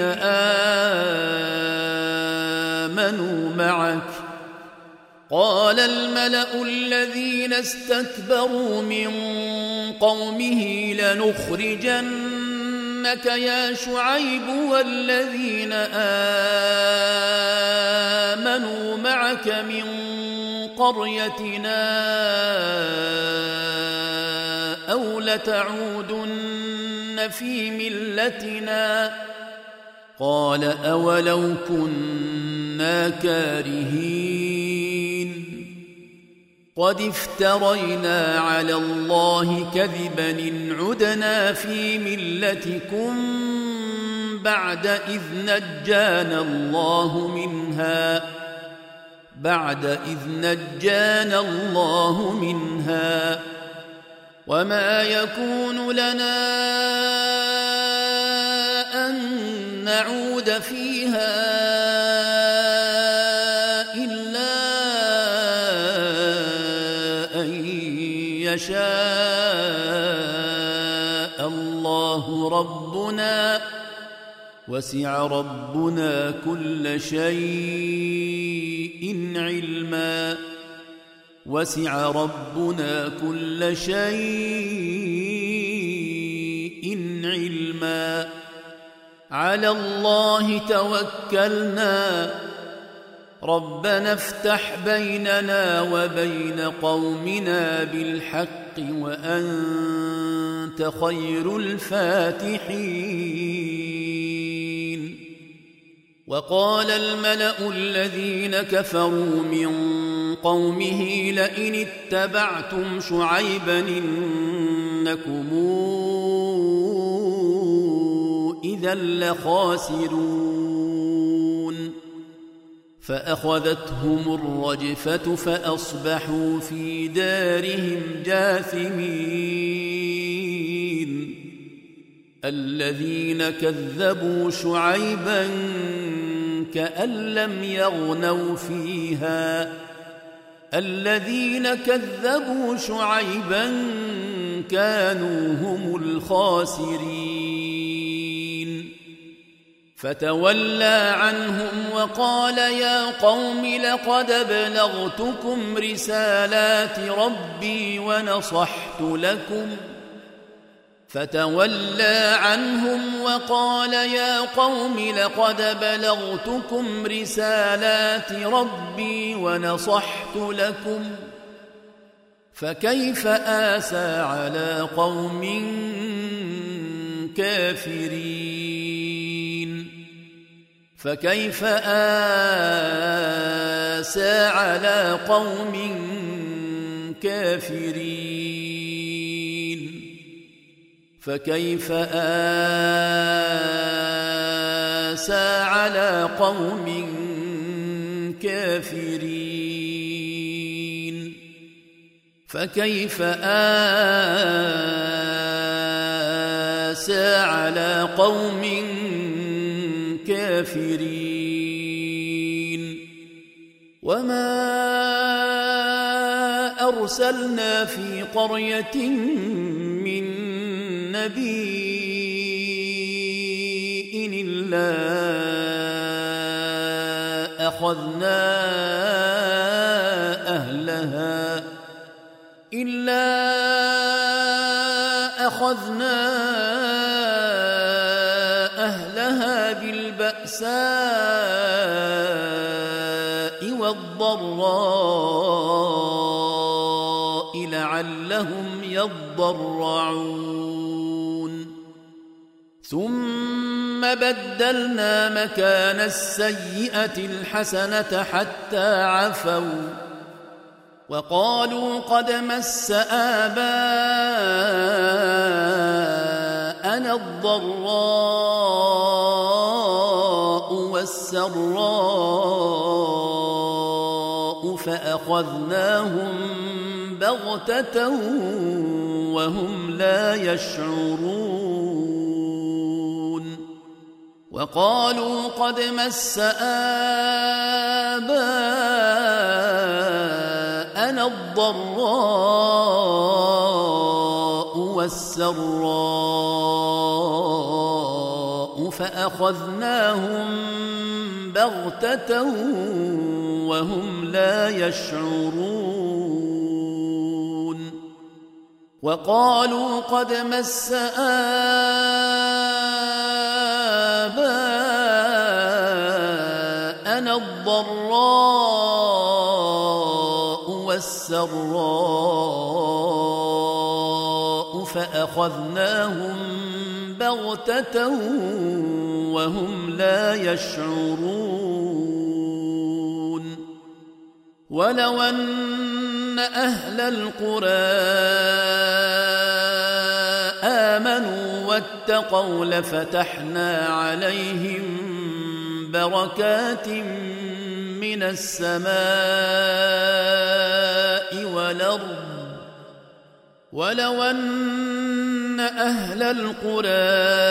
آمنوا معك. قال الملأ الذين استكبروا من قومه لنخرجنك يا شعيب والذين آمنوا معك من قريتنا أو لتعودن في ملتنا. قال أولو كنا كارهين قد افترينا على الله كذبا إن عدنا في ملتكم بعد إذ نجانا الله منها وما يكون لنا أن نعود فيها إلا أن يشاء الله ربنا وسع ربنا كل شيء علما على الله توكلنا ربنا افتح بيننا وبين قومنا بالحق وأنت خير الفاتحين. وقال الملأ الذين كفروا من قومه لئن اتبعتم شعيبا إنكم إذا لخاسرون. فأخذتهم الرجفة فأصبحوا في دارهم جاثمين. الذين كذبوا شعيبا كأن لم يغنوا فيها الذين كذبوا شعيبا كانوا هم الخاسرين. فتولى عنهم وقال يا قوم لقد بلغتكم رسالات ربي ونصحت لكم فكيف آسى على قوم كافرين. وما أرسلنا في قرية من نبي إلا أخذنا أهلها بالبأساء والضراء لعلهم يضرعون. ثم بدلنا مكان السيئة الحسنة حتى عفوا وقالوا قد مس آباءنا الضراء والسراء فأخذناهم بغتة وهم لا يشعرون وقالوا قد مس آباءنا الضراء والسراء فأخذناهم بغتة وهم لا يشعرون وقالوا قد مس آباءنا الضراء والسراء فأخذناهم بغتة وهم لا يشعرون ولو أن أهل القرى آمنوا واتقوا لفتحنا عليهم بركات من السماء والأرض ولو أن أهل القرى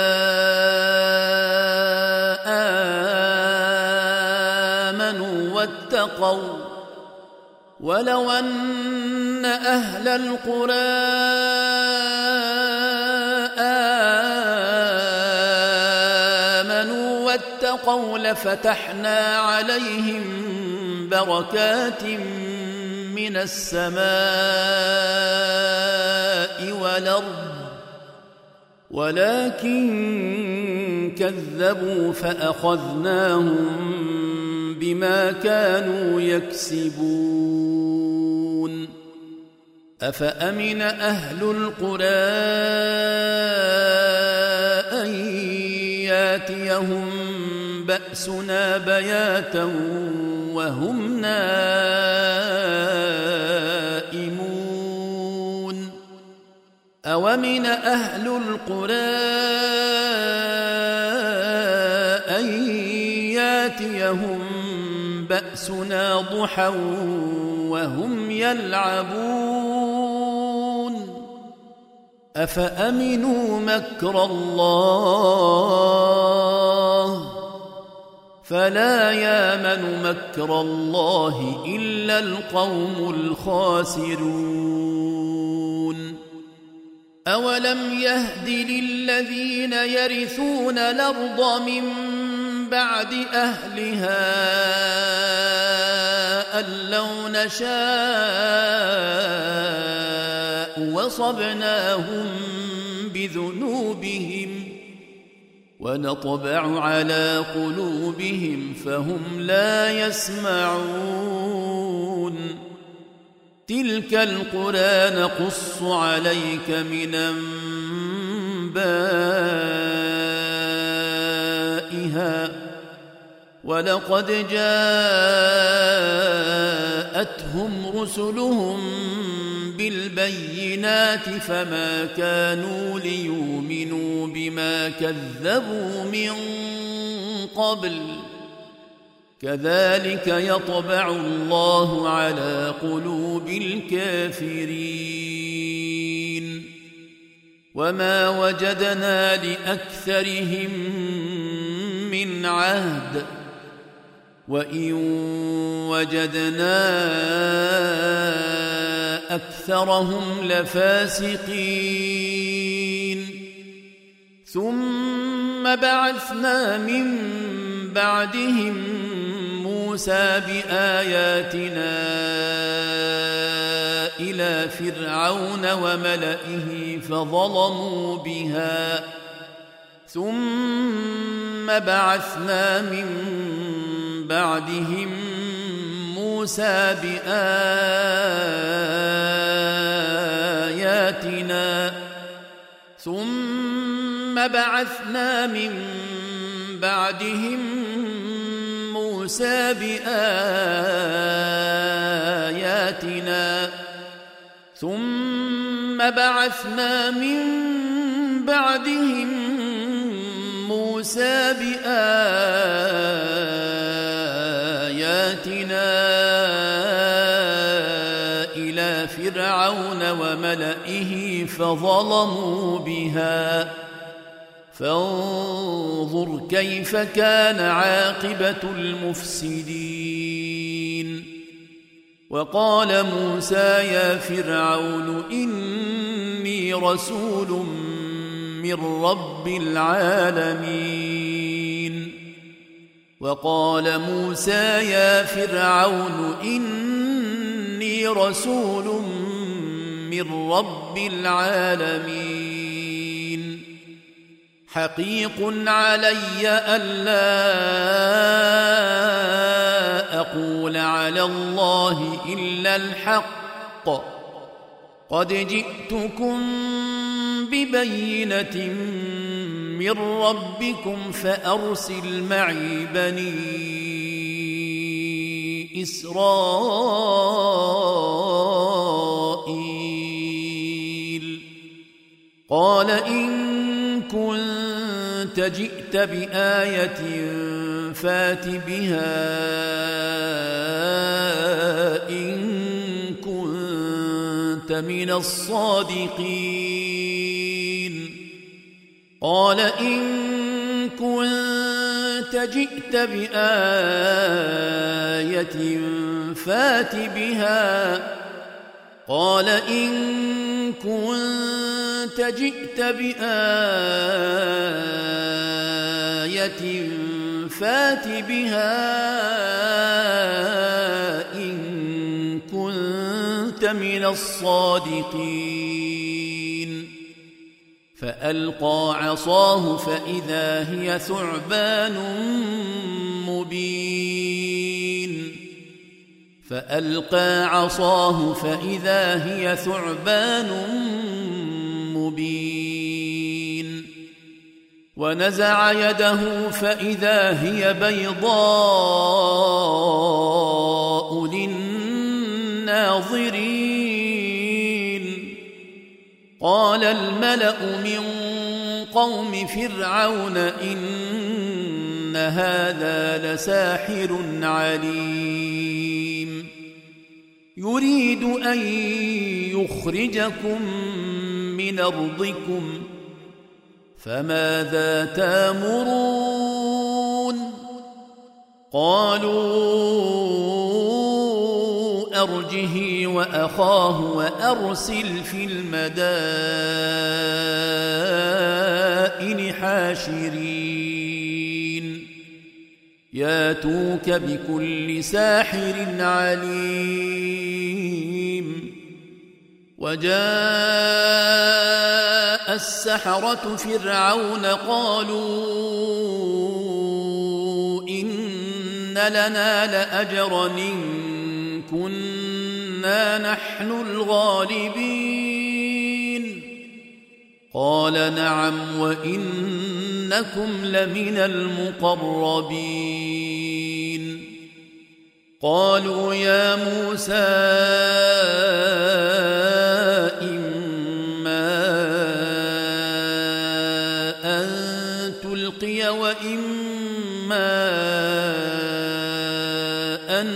آمنوا واتقوا ولو أن أهل القرى آمنوا واتقوا لفتحنا عليهم بركات من السماء والأرض ولكن كذبوا فأخذناهم بما كانوا يكسبون أفأمن أهل القرى أن ياتيهم بأسنا بياتا وهم نائمون أومن أهل القرى أن ياتيهم بأسنا ضحى وهم يلعبون أفأمنوا مكر الله فلا يامن مكر الله إلا القوم الخاسرون أولم يهد للذين يرثون الأرض من بعد أهلها أن لو نشاء وصبناهم بذنوبهم ونطبع على قلوبهم فهم لا يسمعون تلك القرى نقص عليك من أنبائها ولقد جاءتهم رسلهم بالبينات فما كانوا ليؤمنوا بما كذبوا من قبل كذلك يطبع الله على قلوب الكافرين وما وجدنا لأكثرهم من عهد وإن وجدنا أكثرهم لفاسقين ثم بعثنا من بعدهم موسى بآياتنا إلى فرعون وملئه فظلموا بها ثم بعثنا من بعدهم موسى بآياتنا ثم بعثنا من بعدهم موسى بآياتنا إلى فرعون وملئه فظلموا بها فانظر كيف كان عاقبة المفسدين. وقال موسى يا فرعون إني رسول من رب العالمين. وقال موسى يا فرعون إني رسول من رب العالمين حقيق علي ألا أقول على الله إلا الحق قد جئتكم ببينة من ربكم فأرسل معي بني إسرائيل. قال إن كنت جئت بآية فات بها إن كنت من الصادقين. قال إن كنت جئت بآية فات بها قال إن كنت جئت بآية فات بها إن كنت من الصادقين. فألقى عصاه فإذا هي ثعبان مبين. فألقى عصاه فإذا هي ثعبان مبين. ونزع يده فإذا هي بيضاء للناظرين. قال الملأ من قوم فرعون إن هذا لساحر عليم يريد أن يخرجكم من أرضكم فماذا تأمرون؟ قالوا أرجه وأخاه وأرسل في المدائن حاشرين ياتوك بكل ساحر عليم. وجاء السحرة فرعون قالوا إن لنا لأجرا إن كنا نحن الغالبين. قال نعم وإنكم لمن المقربين. قالوا يا موسى إما أن تلقي وإما أن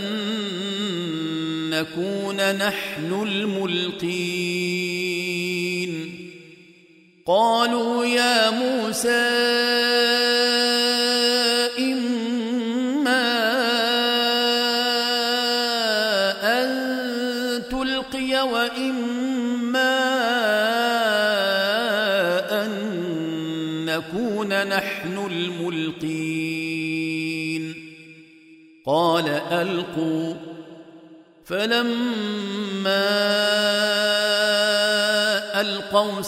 نكون نحن الملقين. قالوا يا موسى إما أن تلقي وإما أن نكون نحن الملقين. قال ألقوا. فلما ألقوا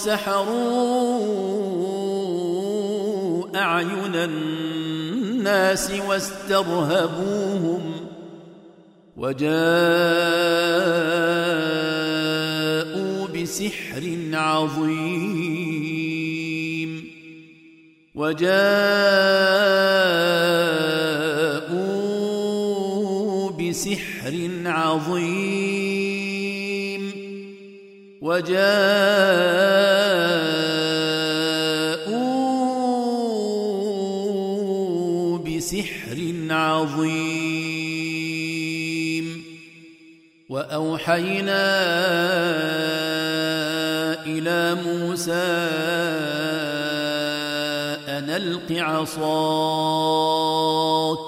سحروا أعين الناس واسترهبوهم وجاءوا بسحر عظيم. وجاءوا بسحر عظيم وأوحينا إلى موسى أن ألق عصاك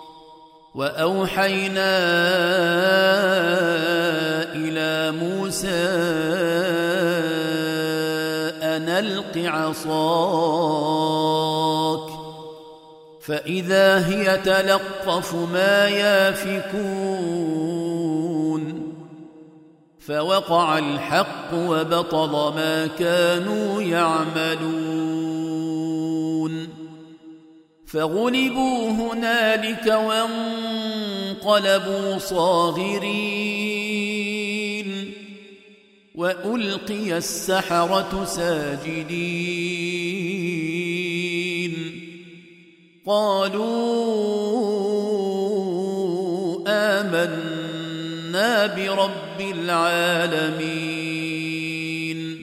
فإذا هي تلقف ما يافكون فوقع الحق وبطل ما كانوا يعملون فغلبوا هنالك وانقلبوا صاغرين وألقي السحرة ساجدين قالوا آمنا برب العالمين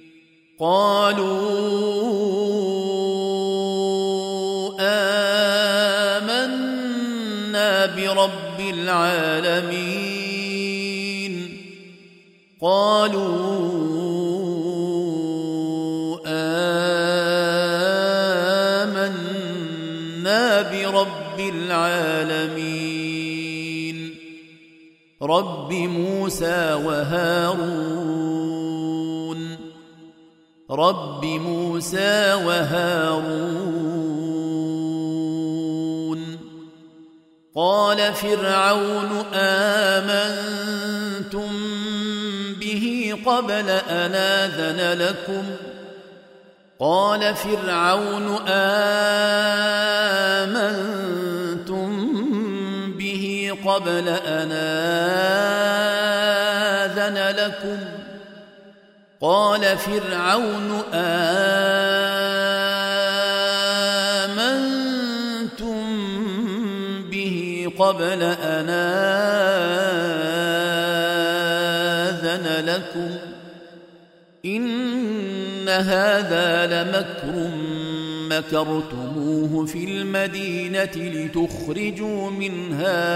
رب موسى وهارون قال فرعون آمنتم به قبل أن آذن لكم قال فرعون آمنتم به قبل أن آذن لكم إن هذا لمكر مكرتموه في المدينة لتخرجوا منها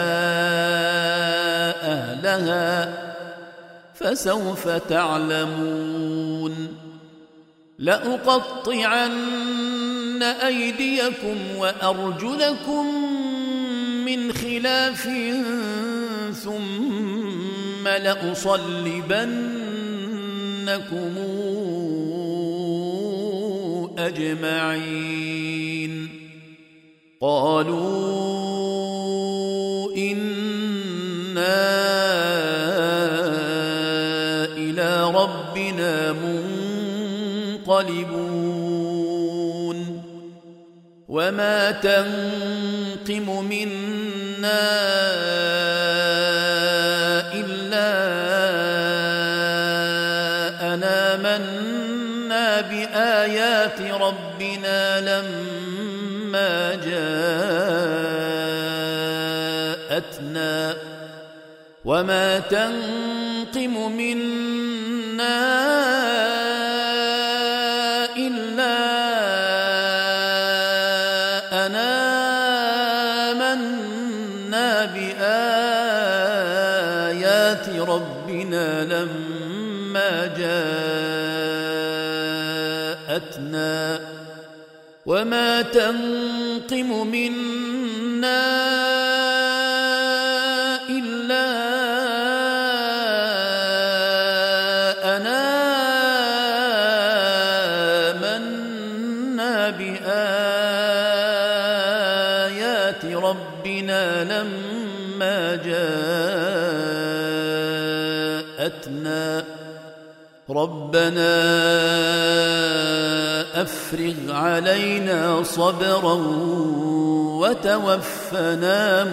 أهلها فسوف تعلمون لأقطعن أيديكم وأرجلكم من خلاف ثم لأصلبنكم أجمعين قالوا إنا إلى ربنا منقلبون وما تنقم منا إلا أن آمنا بآيات ربنا لما جاءتنا وما تنقم منا إلا أن آمنا بآيات ربنا لما جاءتنا وما تنقم منا إلا أن آمنا بآيات ربنا لما جاءتنا ربنا أفرغ علينا صبرا وتوفنا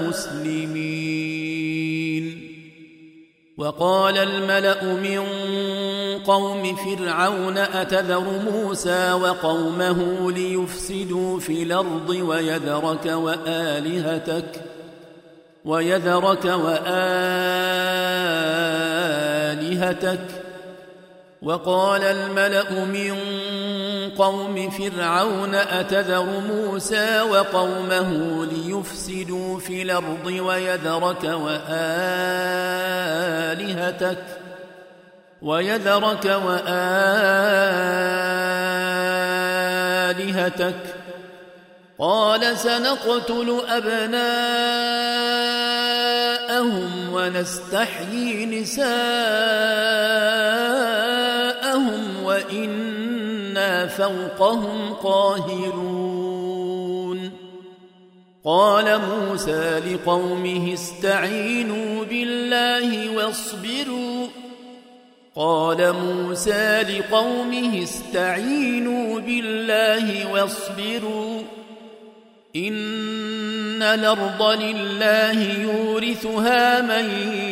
مسلمين وقال الملأ من قوم فرعون أتذر موسى وقومه ليفسدوا في الأرض ويذرك وآلهتك وقال الملأ من قوم فرعون أتذر موسى وقومه ليفسدوا في الأرض ويذرك وآلهتك قال سنقتل أبناءهم ونستحيي نساءهم وإنا فوقهم قاهرون قال موسى لقومه استعينوا بالله واصبروا إن الأرض لله يورثها من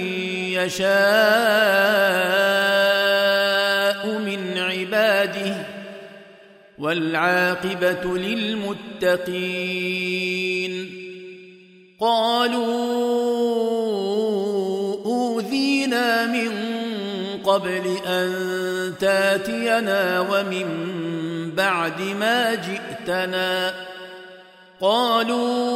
يشاء من عباده والعاقبة للمتقين قالوا أوذينا من قبل أن تاتينا ومن بعد ما جئتنا قالوا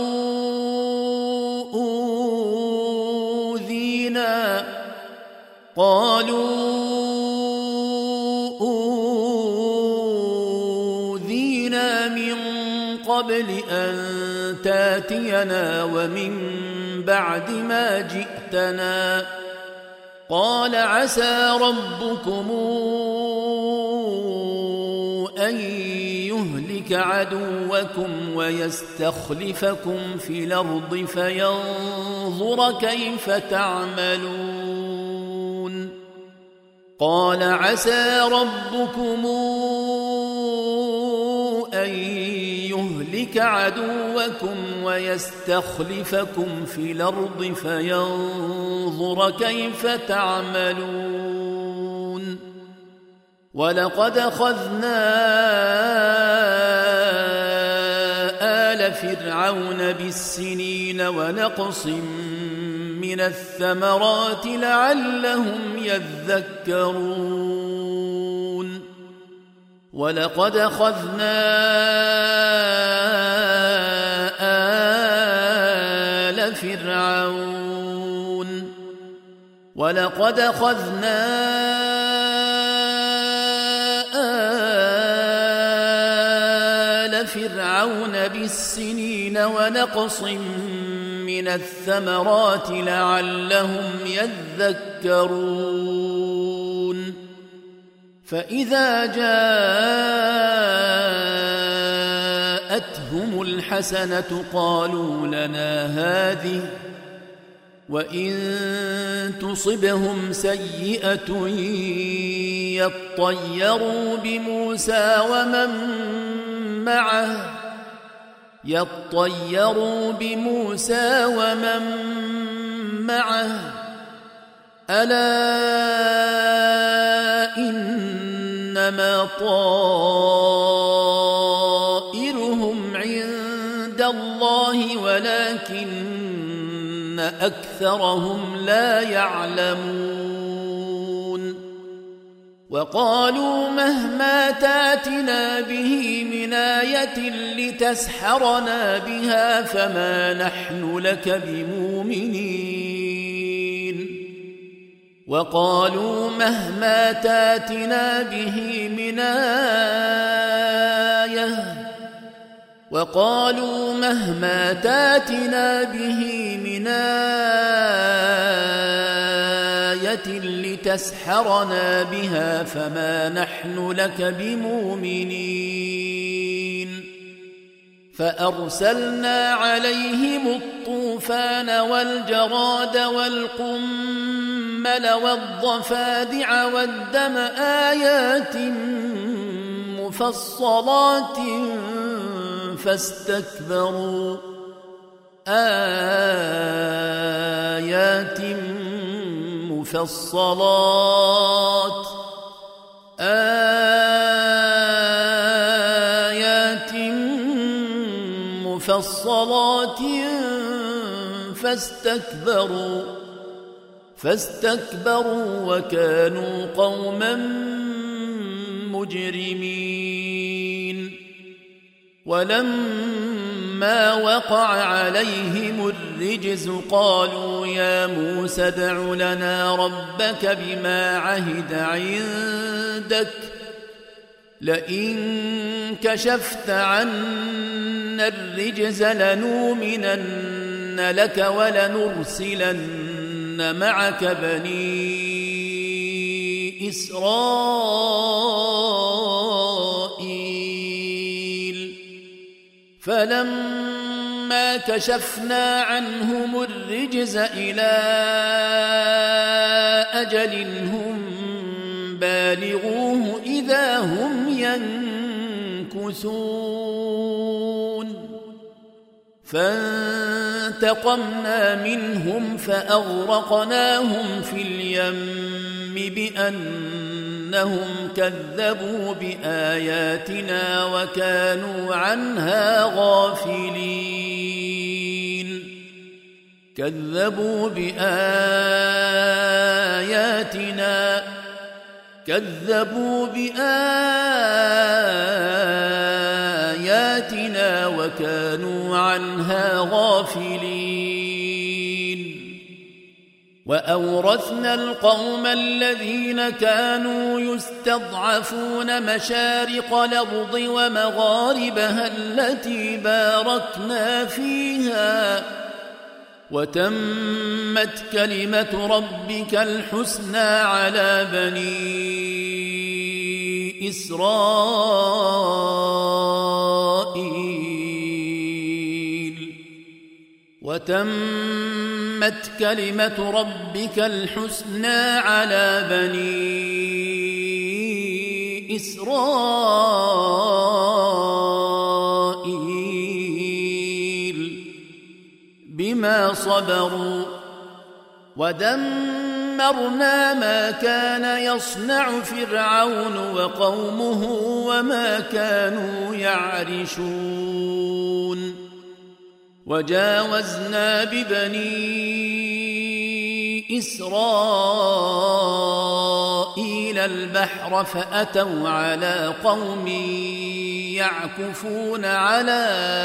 أوذينا من قبل أن تاتينا ومن بعد ما جئتنا قال عسى ربكم أن يهلك عدوكم ويستخلفكم في الأرض فينظر كيف تعملون قال عسى ربكم أن يهلك عدوكم ويستخلفكم في الأرض فينظر كيف تعملون ولقد أخذنا آل فرعون بالسنين ونقص من الثمرات لعلهم يذكرون ولقد أخذنا آل فرعون بالسنين ونقص من الثمرات لعلهم يذكرون فإذا جاءتهم الحسنة قالوا لنا هذه وإن تصبهم سيئة يطيروا بموسى ومن معه ألا إنما طائرهم عند الله ولكن أكثرهم لا يعلمون وقالوا مهما تاتنا به من آية لتسحرنا بها فما نحن لك بمؤمنين وقالوا مهما تاتنا به من آية لتسحرنا بها فما نحن لك بمؤمنين فأرسلنا عليهم الطوفان والجراد والقمل والضفادع والدم آيات مفصلات آيات مفصلات فاستكبروا وكانوا قوما مجرمين ولما وقع عليهم الرجز قالوا يا موسى ادع لنا ربك بما عهد عندك لئن كشفت عنا الرجز لنؤمنن لك ولنرسلن معك بني إسرائيل فلما كشفنا عنهم الرجز إلى أجل هم بالغوه إذا هم ينكثون فانتقمنا منهم فأغرقناهم في اليم بأنهم كذبوا بآياتنا وكانوا عنها غافلين كذبوا بآياتنا وكانوا عنها غافلين وأورثنا القوم الذين كانوا يستضعفون مشارق الأرض ومغاربها التي باركنا فيها وتمت كلمة ربك الحسنى على بني إسرائيل بما صبروا ودمرنا ما كان يصنع فرعون وقومه وما كانوا يعرشون وجاوزنا ببني إسرائيل البحر فأتوا على قوم يعكفون على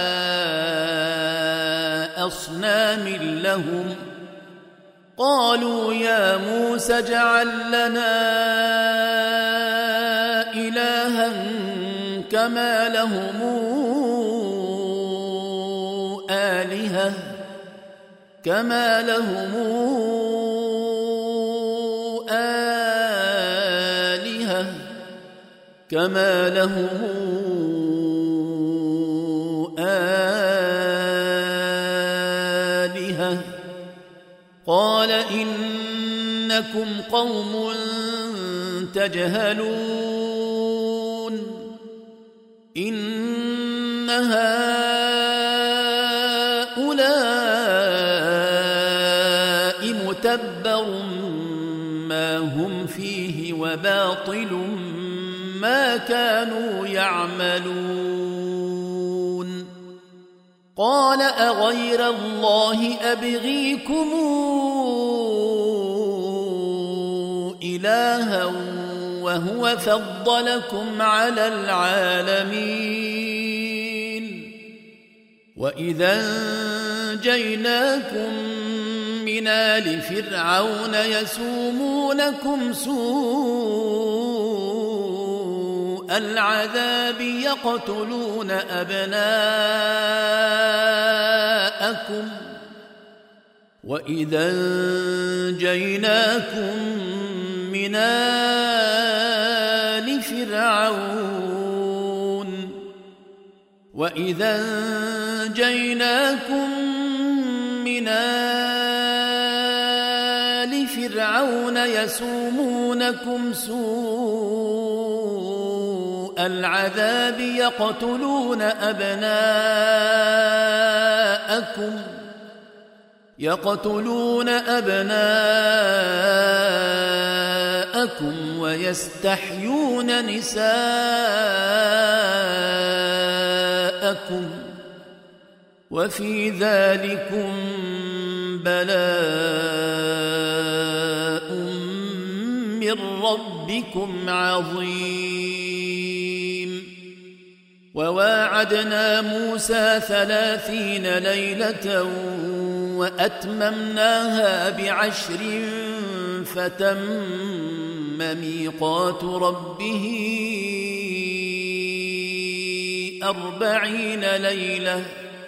أصنام لهم قالوا يا موسى اجعل لنا إلها كما لهم آلهة قال إنكم قوم تجهلون إن هؤلاء متبر ما هم فيه وباطل ما كانوا يعملون قال أغير الله أبغيكم إلها وهو فضلكم على العالمين وإذا أنجيناكم من آل فرعون يسومونكم سوء العذاب يقتلون أبناءكم وإذا أنجيناكم من آل فرعون يسومونكم سوء العذاب يقتلون أبناءكم نساءكم ويستحيون نساءكم وفي ذلكم بلاء من ربكم عظيم وواعدنا موسى 30 ليلة وأتممناها ب10 فتم ميقات ربه 40 ليلة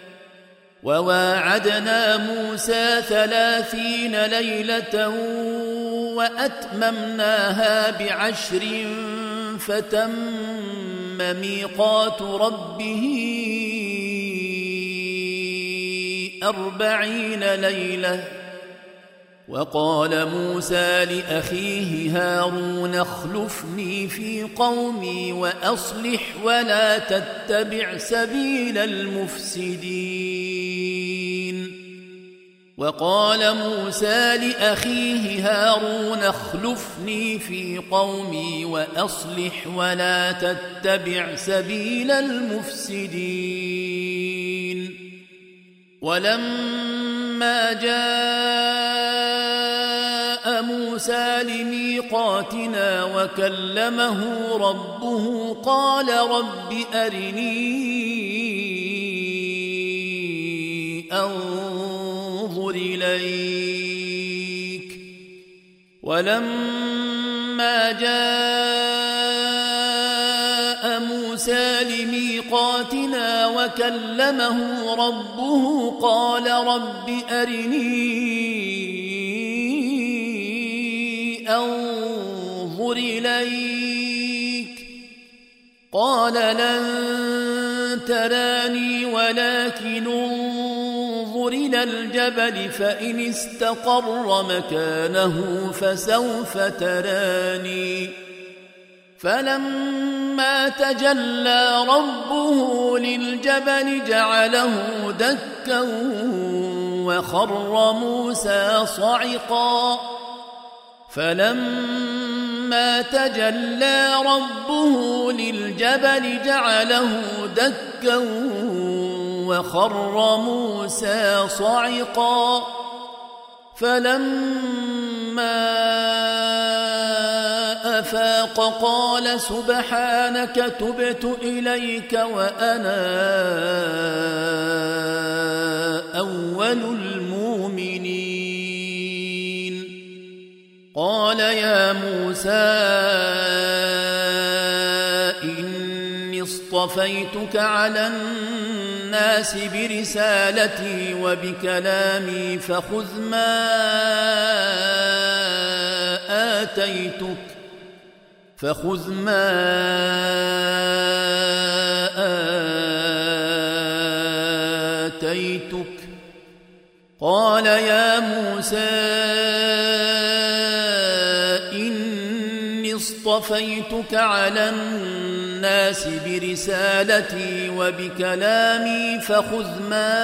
وواعدنا موسى 30 ليلة وأتممناها ب10 فتم ميقات ربه 40 ليلة وقال موسى لأخيه هارون اخلفني في قومي وأصلح ولا تتبع سبيل المفسدين وقال موسى لأخيه هارون اخلفني في قومي وأصلح ولا تتبع سبيل المفسدين ولما جاء موسى لميقاتنا وكلمه ربه قال رب أرني أنظر إليك ولما جاء موسى لميقاتنا وكلمه ربه قال رب أرني أنظر إليك قال لن تراني ولكن انظر إلى الجبل فإن استقر مكانه فسوف تراني فلما تجلى ربه للجبل جعله دكا وخر موسى صعقا فلما تجلى ربه للجبل جعله دكا وخر موسى صعقا فلما أفاق قال سبحانك تبت إليك وأنا أول المؤمنين قال يا موسى إني اصطفيتك على الناس برسالتي وبكلامي فخذ ما آتيتك قال يا موسى إني اصطفيتك على الناس برسالتي وبكلامي فخذ ما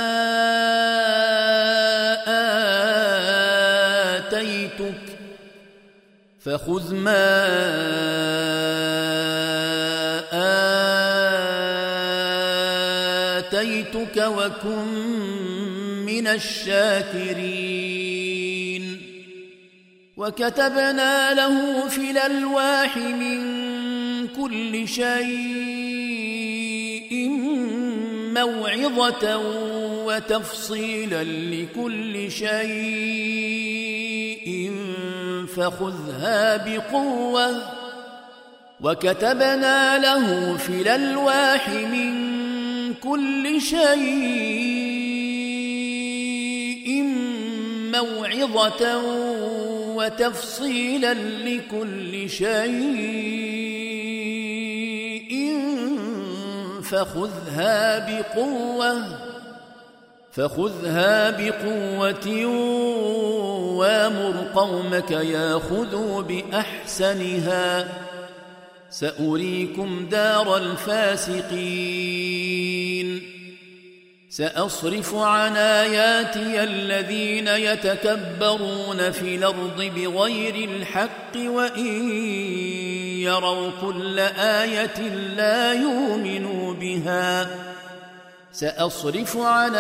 آتيتك وكن من الشاكرين وكتبنا له في الألواح من كل شيء موعظة وتفصيلا لكل شيء فخذها بقوة وكتبنا له في الألواح من كل شيء موعظة وتفصيلا لكل شيء فخذها بقوة وامر قومك ياخذوا بأحسنها سأريكم دار الفاسقين سأصرف عن آياتي الذين يتكبرون في الأرض بغير الحق وإن يروا كل آية لا يؤمنوا بها سأصرف عن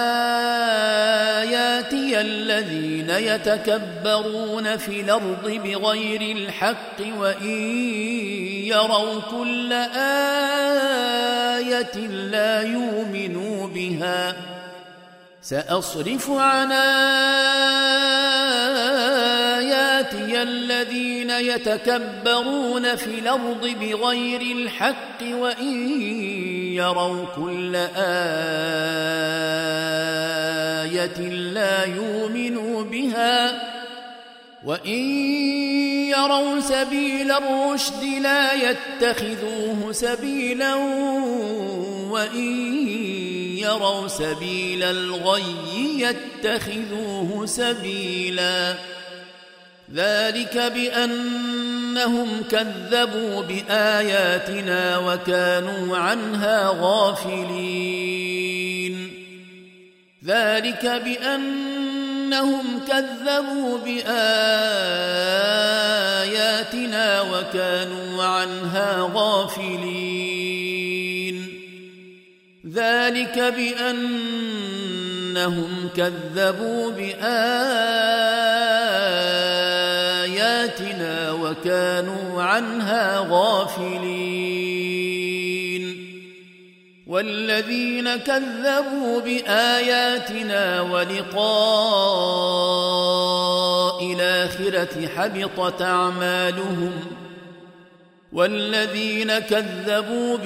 آياتي الذين يتكبرون في الأرض بغير الحق وإن يروا كل آية لا يؤمنوا بها سأصرف عن آياتي الذين يتكبرون في الأرض بغير الحق وإن يروا كل آية لا يؤمنوا بها وإن يروا سبيل الرشد لا يتخذوه سبيلا وإن يروا سبيل الغي يتخذوه سبيلا ذلك بأنهم كذبوا بآياتنا وكانوا عنها غافلين ذلك بأنهم كذبوا بآياتنا وكانوا عنها غافلين ذلك بأنهم كذبوا بآياتنا وكانوا عنها غافلين والذين كذبوا بآياتنا ولقاء الآخرة حبطت أعمالهم والذين كذبوا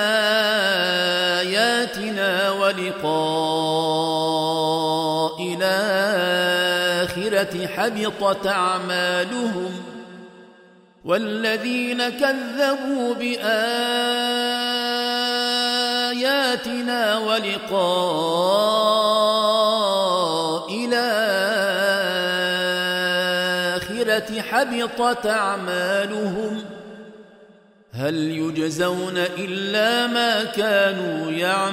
بآياتنا ولقاء الآخرة حبطت أعمالهم والذين كذبوا بآياتنا ولقاء الآخرة حبطت أعمالهم هل يجزون إلا ما كانوا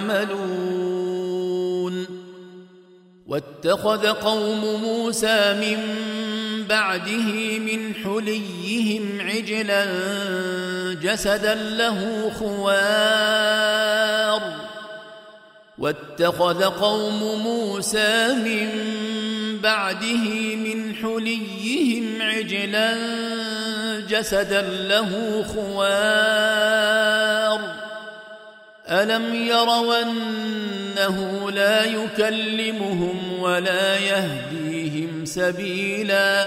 يعملون واتخذ قوم موسى من بعده من حليهم عجلا جسدا له خوار واتخذ قوم موسى من بعده من حليهم عجلا جسدا له خوار ألم يروا أنه لا يكلمهم ولا يهديهم سبيلا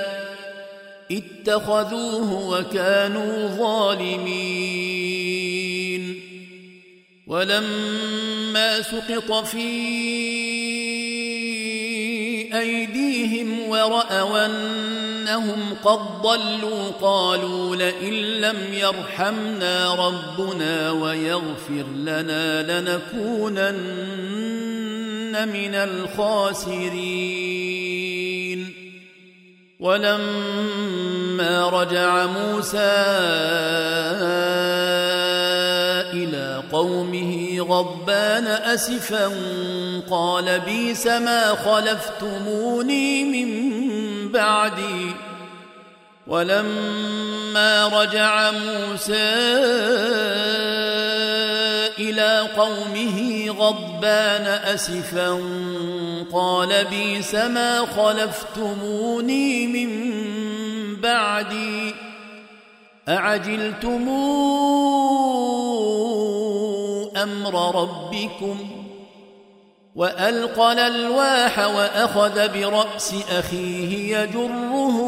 اتخذوه وكانوا ظالمين ولما سقط في أيديهم ورأوا أنهم قد ضلوا قالوا لئن لم يرحمنا ربنا ويغفر لنا لنكونن من الخاسرين ولما رجع موسى إلى قومه غضبان أسفا قال بئس ما خلفتموني من بعدي ولما رجع موسى إلى قومه غضبان أسفا قال بئس ما خلفتموني من بعدي أعجلتم أمر ربكم وألقى الألواح وأخذ برأس أخيه يجره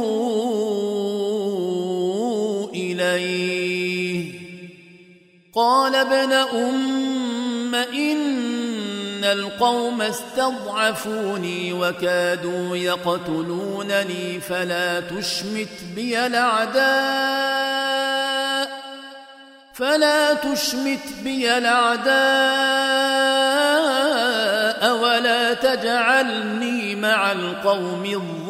إليه قال ابن أم إن القوم استضعفوني وكادوا يقتلونني فلا تشمت بي الأعداء ولا تجعلني مع القوم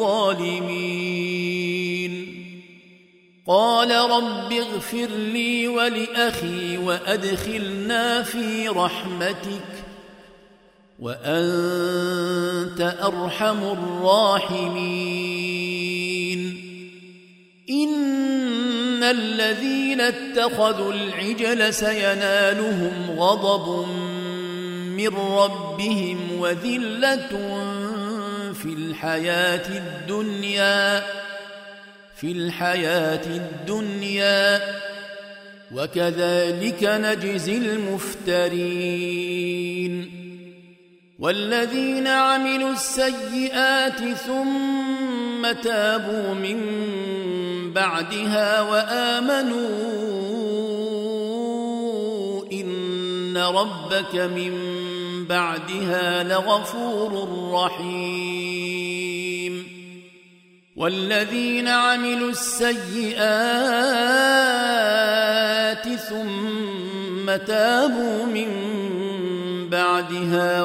الظالمين قال رب اغفر لي ولأخي وأدخلنا في رحمتك وأنت أرحم الراحمين إن الذين اتخذوا العجل سينالهم غضب من ربهم وذلة في الحياة الدنيا وكذلك نجزي المفترين والذين عملوا السيئات ثم تابوا من بعدها وآمنوا إن ربك من بعدها لغفور رحيم والذين عملوا السيئات ثم تابوا من بعدها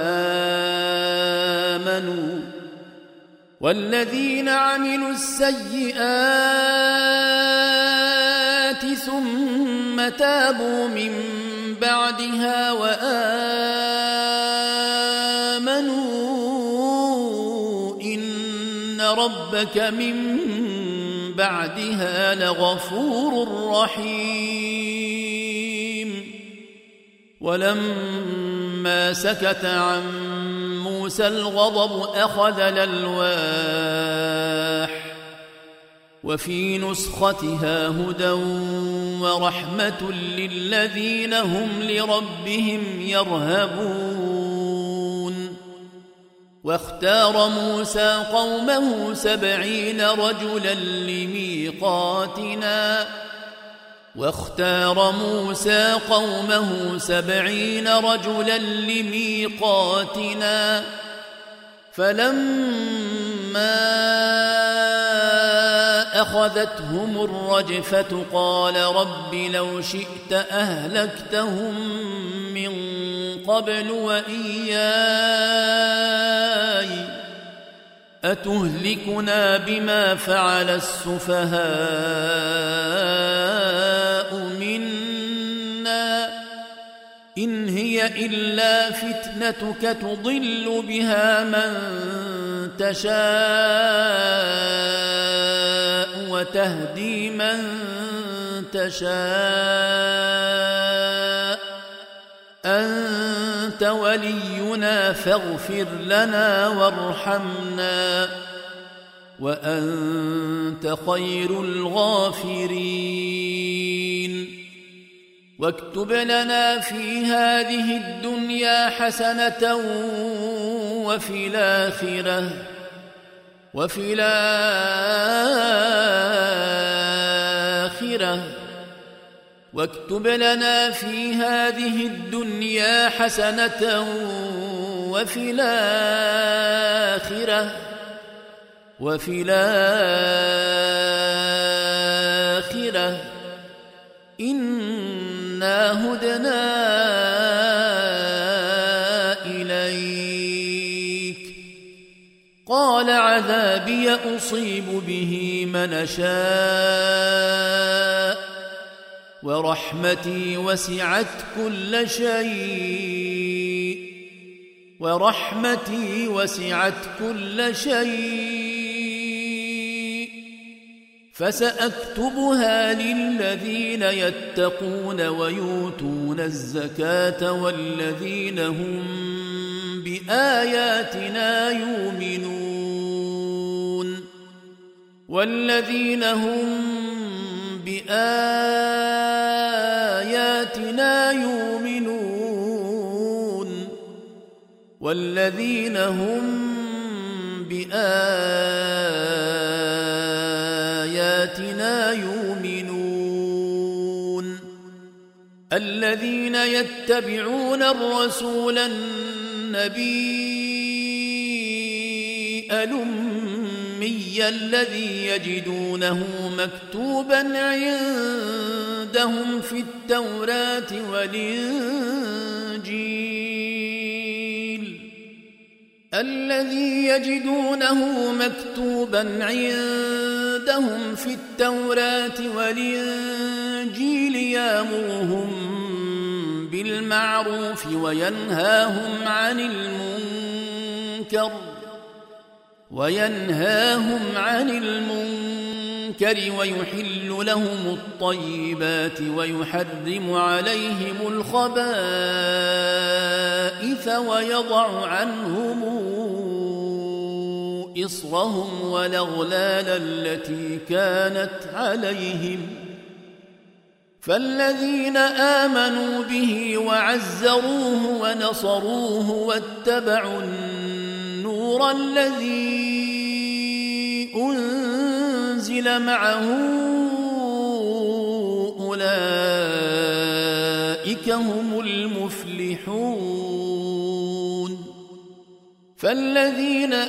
وآمنوا إن ربك من بعدها لغفور رحيم ولما سكت عن موسى الغضب أخذ الألواح وفي نسختها هدى ورحمة للذين هم لربهم يرهبون واختار موسى قومه 70 رجلا لميقاتنا فلما أخذتهم الرجفة قال رب لو شئت أهلكتهم من قبل وإياي أتهلكنا بما فعل السفهاء منا إن هي إلا فتنتك تضل بها من تشاء وتهدي من تشاء أنت ولينا فاغفر لنا وارحمنا وأنت خير الغافرين واكتب لنا في هذه الدنيا حسنة وفي الآخرة واكتب لنا في هذه الدنيا حسنة وفي الآخرة إنا هدنا إليك قال عذابي أصيب به من أشاء ورحمتي وسعت كل شيء فسأكتبها للذين يتقون ويؤتون الزكاة والذين هم بآياتنا يؤمنون الذين يتبعون الرسول النبي الأمي الذي يجدونه مكتوبا عندهم في التوراة والإنجيل يأمرهم بالمعروف وينهاهم عن المنكر ويحل لهم الطيبات ويحرم عليهم الخبائث ويضع عنهم إصرهم والأغلال التي كانت عليهم فالذين آمنوا به وعزروه ونصروه واتبعوا النور الذي أنزل معه أولئك هم المفلحون فالذين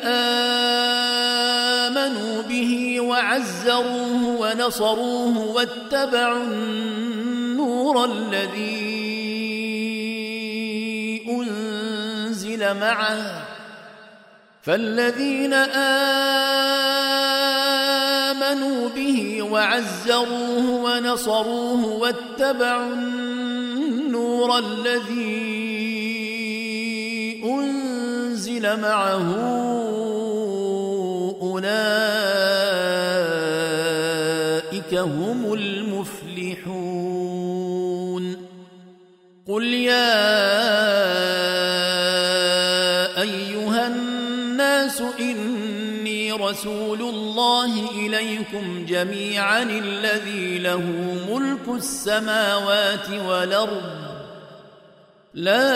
آمنوا به وعزروه ونصروه واتبعوا النور الذي أنزل معه فالذين آمنوا به وعزروه ونصروه واتبعوا النور الذي أنزل معه أولئك هم المفلحون قل يا أيها الناس إني رسول الله إليكم جميعا الذي له ملك السماوات والأرض لا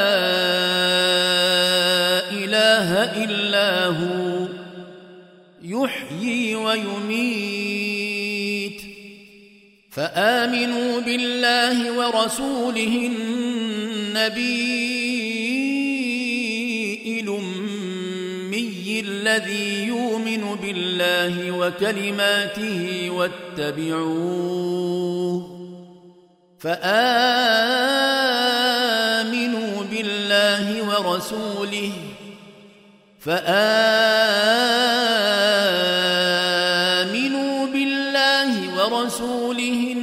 إله إلا هو يحيي ويميت فآمنوا بالله ورسوله النبي الأمي الذي يؤمن بالله وكلماته واتبعوه فآمنوا بالله ورسوله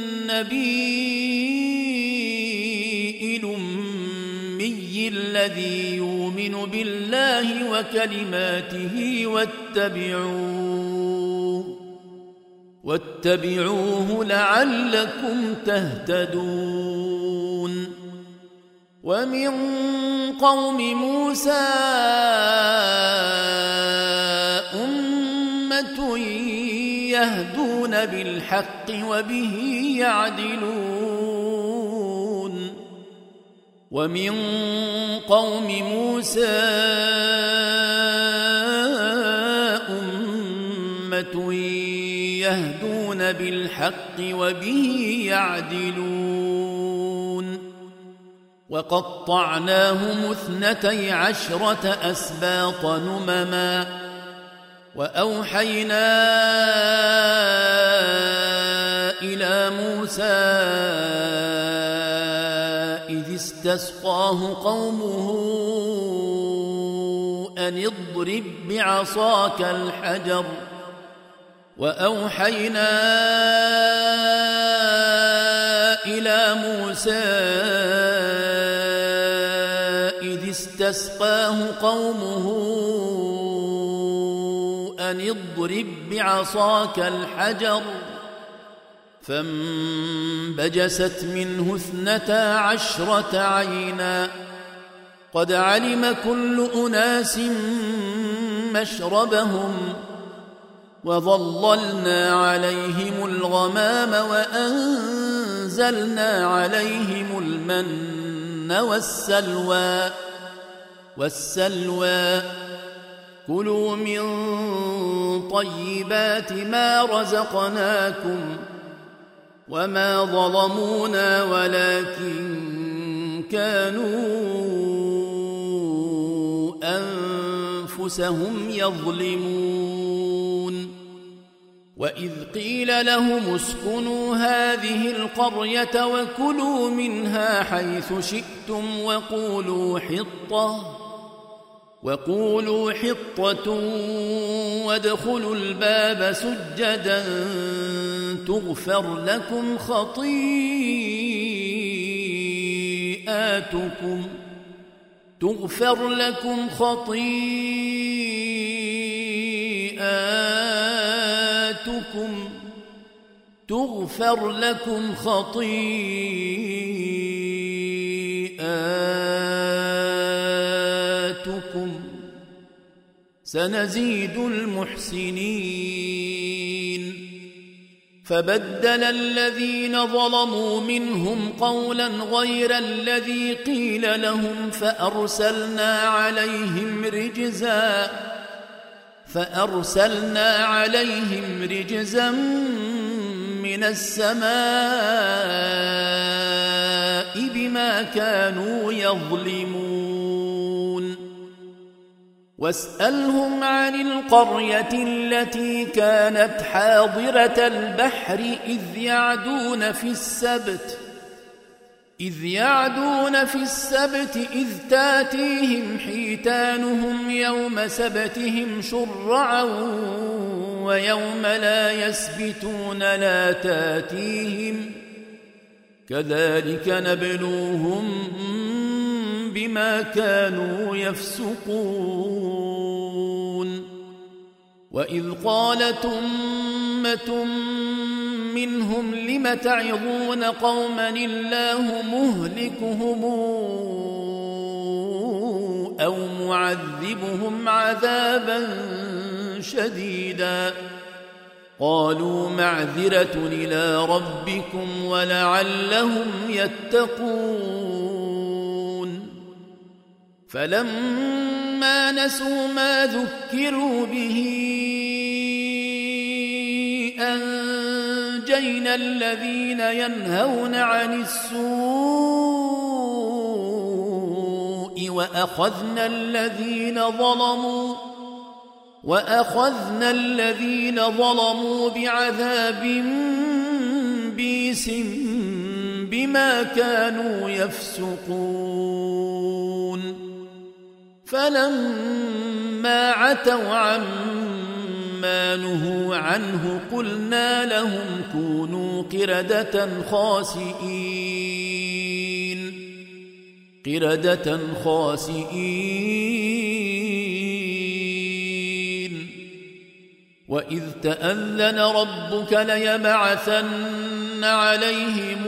النبي الأمي الذي يؤمن بالله وكلماته واتبعوه لعلكم تهتدون ومن قوم موسى أمة يهدون بالحق وبه يعدلون ومن قوم موسى أمة يهدون بالحق وبه يعدلون وقطعناهم 12 أسباط نمما وأوحينا إلى موسى إذ استسقاه قومه أن اضرب بعصاك الحجر وأوحينا إلى موسى إذ استسقاه قومه أن اضرب بعصاك الحجر فانبجست منه 12 عينا قد علم كل أناس مشربهم وظللنا عليهم الغمام وأنزلنا عليهم المن والسلوى كلوا من طيبات ما رزقناكم وما ظلمونا ولكن كانوا أنفسهم يظلمون وإذ قيل لهم اسكنوا هذه القرية وكلوا منها حيث شئتم وقولوا حطة وادخلوا الباب سجدا تغفر لكم خطيئاتكم سيئاتكم تغفر لكم خطيئاتكم سنزيد المحسنين. فبدل الذين ظلموا منهم قولا غير الذي قيل لهم فأرسلنا عليهم رجزا من السماء بما كانوا يظلمون. واسألهم عن القرية التي كانت حاضرة البحر إذ يعدون في السبت إذ تاتيهم حيتانهم يوم سبتهم شرعا ويوم لا يسبتون لا تاتيهم كذلك نبلوهم بما كانوا يفسقون. وإذ قالت أمة منهم لم تعظون قوما الله مهلكهم أو معذبهم عذابا شديدا قالوا معذرة إلى ربكم ولعلهم يتقون. فلما نسوا ما ذكروا به أنجينا الذين ينهون عن السوء وأخذنا الذين ظلموا بعذاب بئيس بما كانوا يفسقون. فلما عتوا عما نهوا عنه قلنا لهم كونوا قردة خاسئين. وإذ تأذن ربك ليبعثن عليهم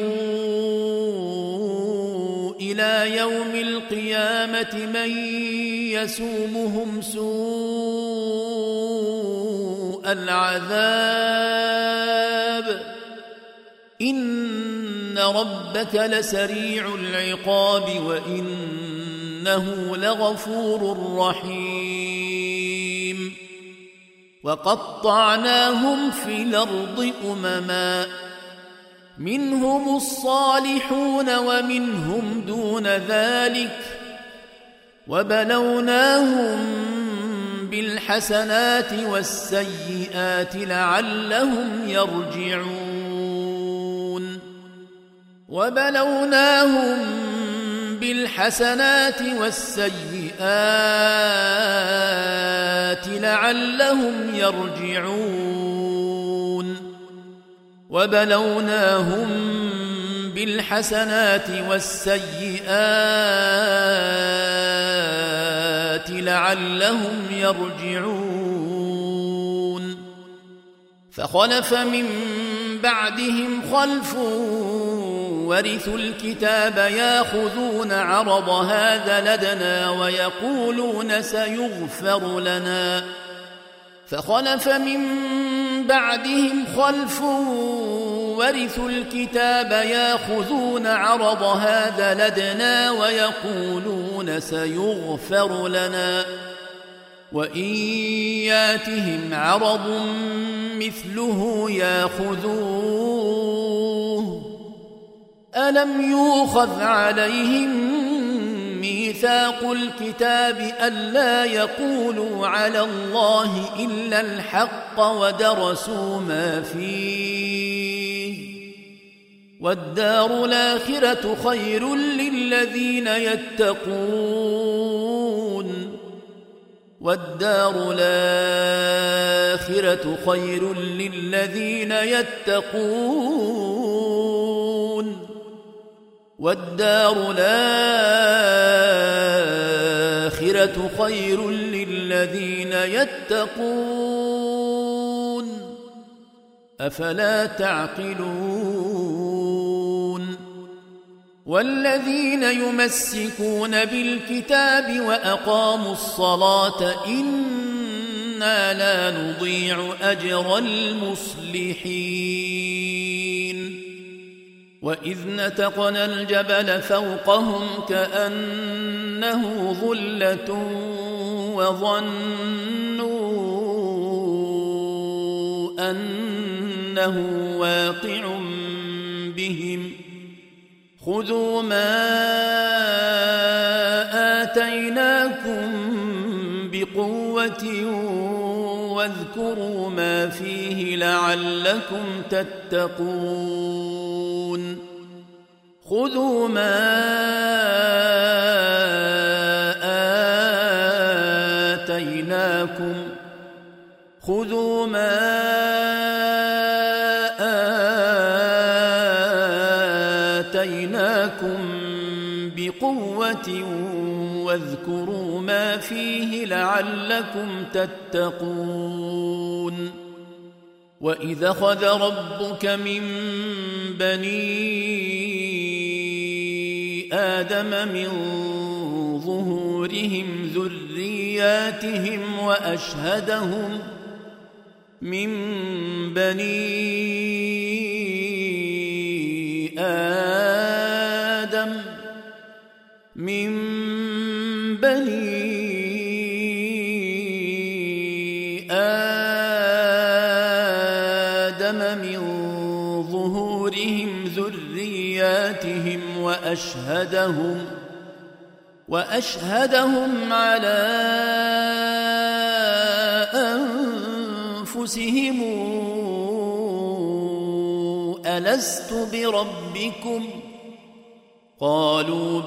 إلى يوم القيامة من يسومهم سوء العذاب إن ربك لسريع العقاب وإنه لغفور رحيم. وقطعناهم في الأرض أمما منهم الصالحون ومنهم دون ذلك وبلوناهم بالحسنات والسيئات لعلهم يرجعون. وبلوناهم بالحسنات والسيئات لعلهم يرجعون. فخلف من بعدهم خلف ورثوا الكتاب ياخذون عرض هذا لدنا ويقولون سيغفر لنا. فخلف من بعدهم خلف ورثوا الكتاب ياخذون عرض هذا لدنا ويقولون سيغفر لنا وإن ياتهم عرض مثله ياخذوه. ألم يؤخذ عليهم ميثاق الكتاب ألا يقولوا على الله إلا الحق ودرسوا ما فيه والدار الآخرة خير للذين يتقون والدار الآخرة خير للذين يتقون أفلا تعقلون والذين يمسكون بالكتاب وأقاموا الصلاة إنا لا نضيع أجر المصلحين وإذ نتقنا الجبل فوقهم كأنه ظلة وظنوا أنه واقع بهم خذوا ما آتيناكم بقوة واذكروا ما فيه لعلكم تتقون خذوا ما آتيناكم بقوة واذكروا ما فيه لعلكم تتقون وإذا أخذ ربك من بني آدم من ظهورهم ذرياتهم وأشهدهم من بني آدم من ظهورهم ذرياتهم وأشهدهم على أنفسهم ألست بربكم قالوا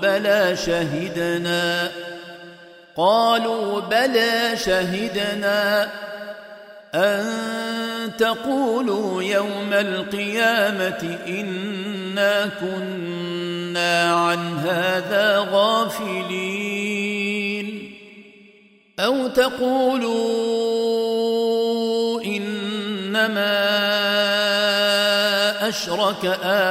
بلى شهدنا أن تقولوا يوم القيامة إنا كنا عن هذا غافلين أو تقولوا إنما أشرك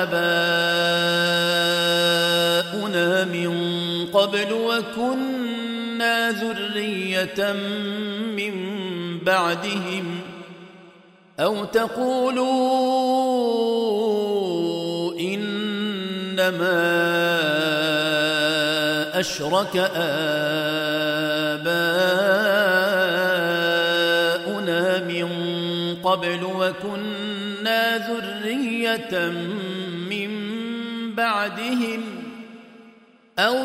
آباؤنا من قبل وكنا ذرية من بعدهم أو تقولوا إنما أشرك آباؤنا من قبل وكنا ذرية من بعدهم أو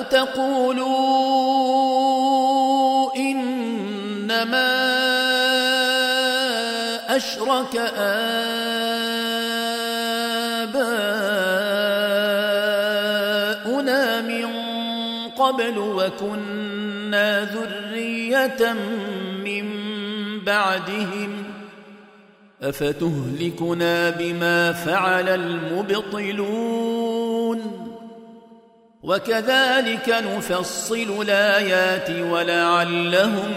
تقولوا إنما أشرك آباؤنا من قبل وكنا ذرية من بعدهم أفتهلكنا بما فعل المبطلون وكذلك نفصل الآيات ولعلهم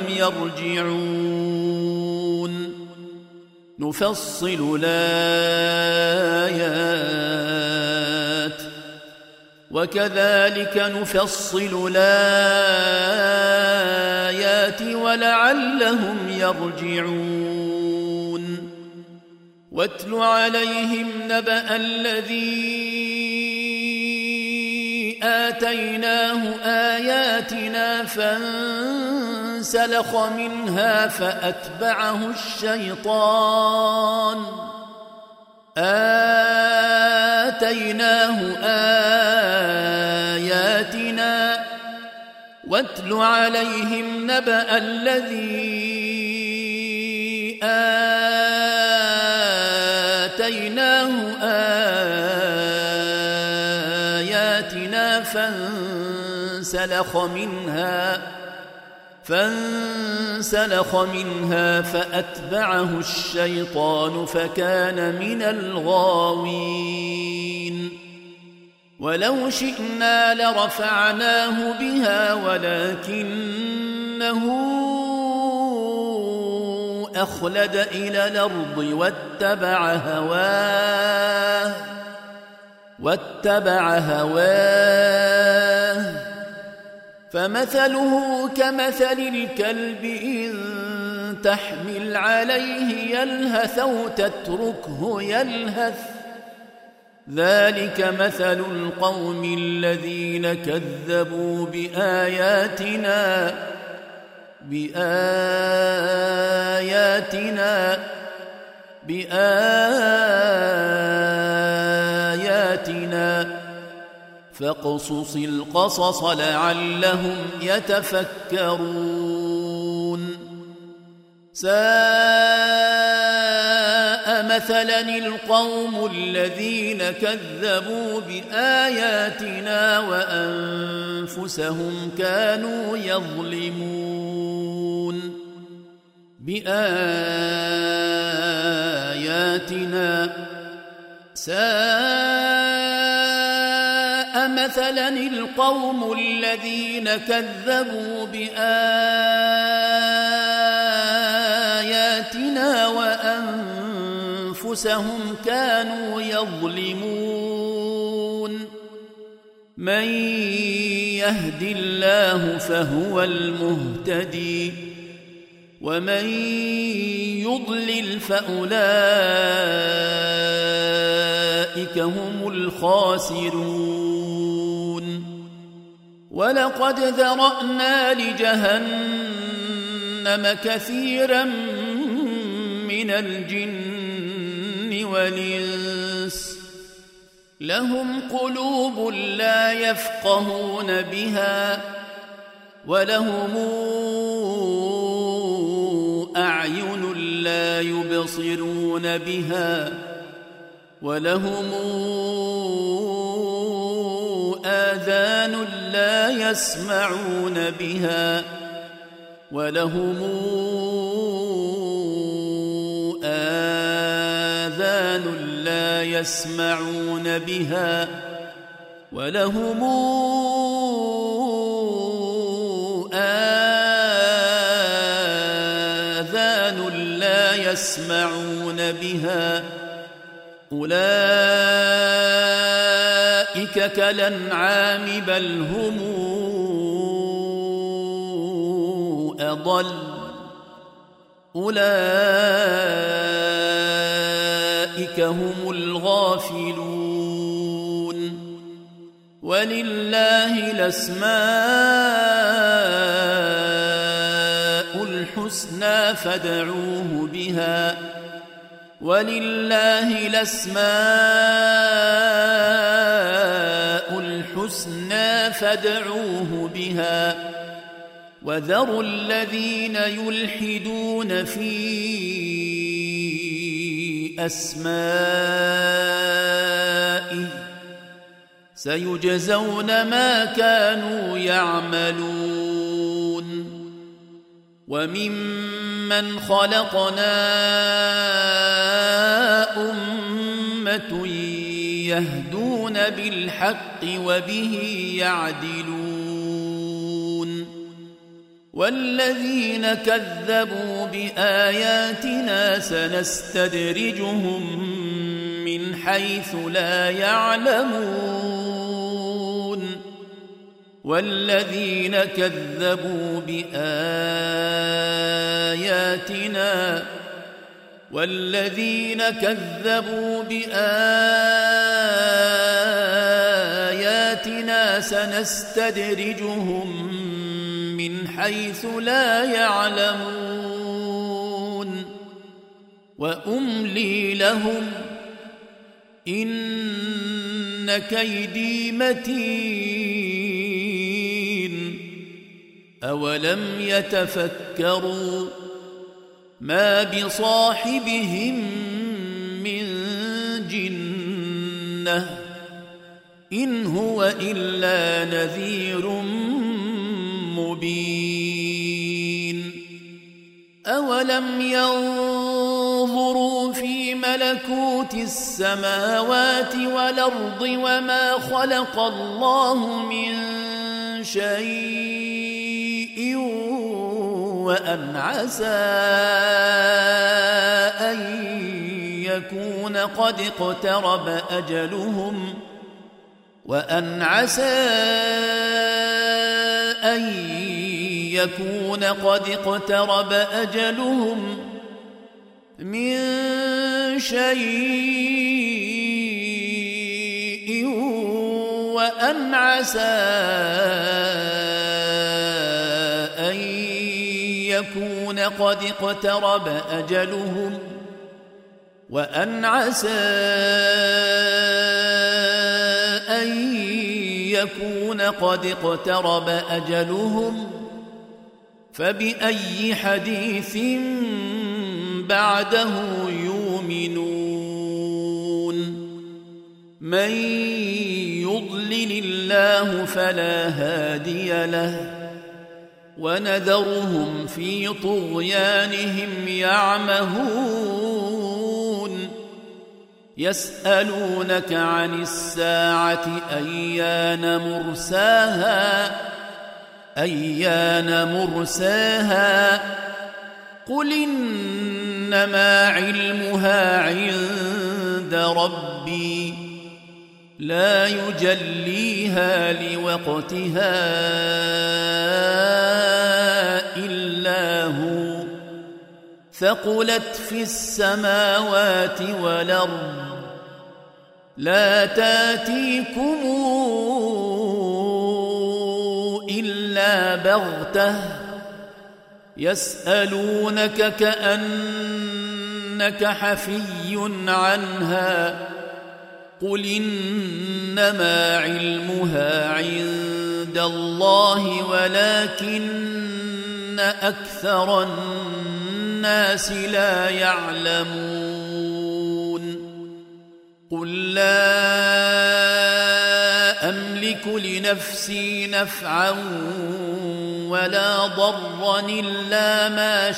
يرجعون نفصل الآيات وكذلك نفصل الآيات ولعلهم يرجعون واتل عليهم نبأ الذي آتيناه آياتنا فانسلخ منها فأتبعه الشيطان آتيناه آياتنا واتل عليهم نبأ الذي آتيناه آياتنا فانسلخ منها فأتبعه الشيطان فكان من الغاوين ولو شئنا لرفعناه بها ولكنه أخلد إلى الأرض واتبع هواه فمثله كمثل الكلب إن تحمل عليه يلهث أو تتركه يلهث ذلك مثل القوم الذين كذبوا بآياتنا فاقصص القصص لعلهم يتفكرون ساء مثلا القوم الذين كذبوا بآياتنا وأنفسهم كانوا يظلمون ساء مثلا القوم الذين كذبوا بآياتنا وأنفسهم كانوا يظلمون من يهد الله فهو المهتدي ومن يضلل فأولئك هم الخاسرون ولقد ذرأنا لجهنم كثيرا من الجن والإنس لهم قلوب لا يفقهون بها ولهم أعين لا يبصرون بها ولهم آذان لا يسمعون بها ولهم آذان لا يسمعون بها ولهم آذان لا يسمعون بها أولئك كالأنعام بل هم أضل أولئك هم الغافلون ولله الأسماء الحسنى فادعوه بها ولله الأسماء الحسنى فادعوه بها وذروا الذين يلحدون في أسمائه سيجزون ما كانوا يعملون وممن خلقنا أمة يهدون بالحق وبه يعدلون والذين كذبوا بآياتنا سنستدرجهم من حيث لا يعلمون والذين كذبوا بآياتنا سنستدرجهم من حيث لا يعلمون وأملي لهم إن كيدي متين أولم يتفكروا ما بصاحبهم من جنة إن هو إلا نذير مبين أولم ينظروا في ملكوت السماوات والأرض وما خلق الله من شيء وأن عسى أن يكون قد اقترب أجلهم من شيء وأن عسى أن يكون قد اقترب أجلهم وأن عسى أن يكون قد اقترب أجلهم فبأي حديث بعده يؤمنون من يضلل الله فلا هادي له ونذرهم في طغيانهم يعمهون يسألونك عن الساعة أيان مرساها قل إنما علمها عند ربي لا يجليها لوقتها إلا هو ثقلت في السماوات والأرض لا تاتيكم إلا بغتة يسألونك كأنك حفي عنها قل إنما علمها عند الله ولكن أكثر الناس لا يعلمون قل لا أملك لنفسي نفعا ولا ضرا إلا ما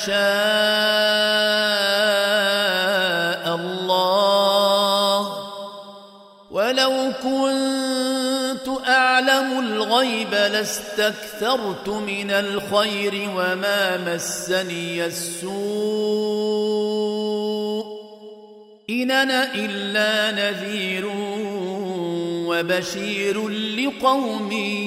شاء الله ولو كنت أعلم الغيب لاستكثرت من الخير وما مسني السوء إن أنا إلا نذير وبشير لقوم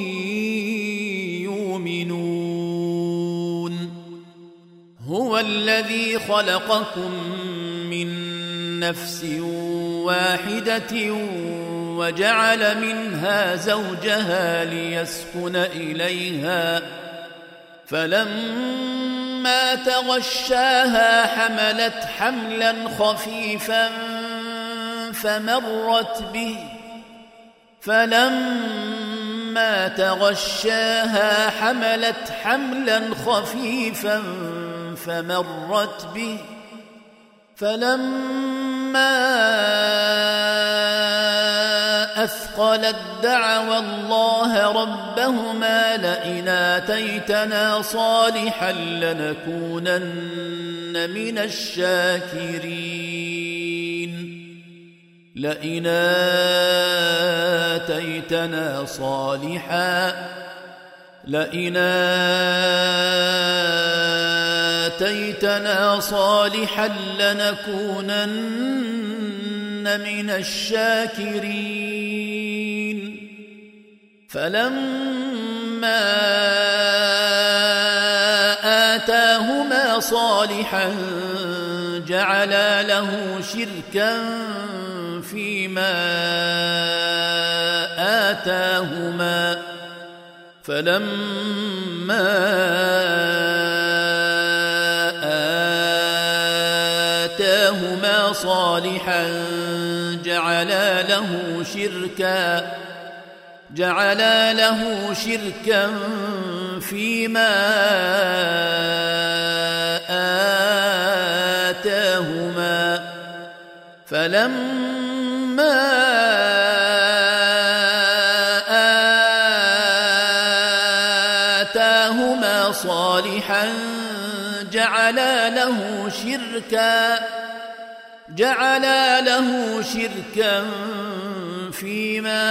يؤمنون هو الذي خلقكم من نفس واحدة وجعل منها زوجها ليسكن إليها فلما تغشاها حملت حملا خفيفا فمرت به فلما أثقلت دعوا الله ربهما لئن آتيتنا صالحا لنكونن من الشاكرين لئن آتيتنا صالحا لنكونن من الشاكرين فلما آتاهما صالحا جعلا له شركا فيما آتاهما فلما آتاهما صالحا جعلا له شركا فيما آتاهما فلما آتاهما صالحا جعلا له شركا فيما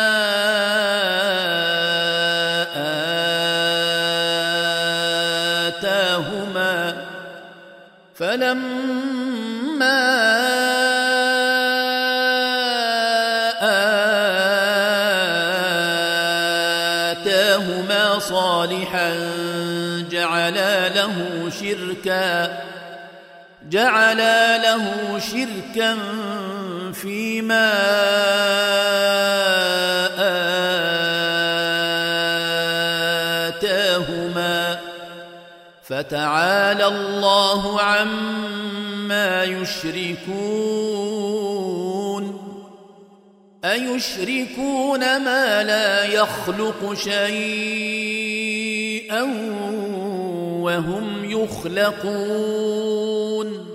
آتاهما فلما آتاهما صالحا جعلا له شركا فيما آتاهما فتعالى الله عما يشركون أيشركون ما لا يخلق شيئا وهم يخلقون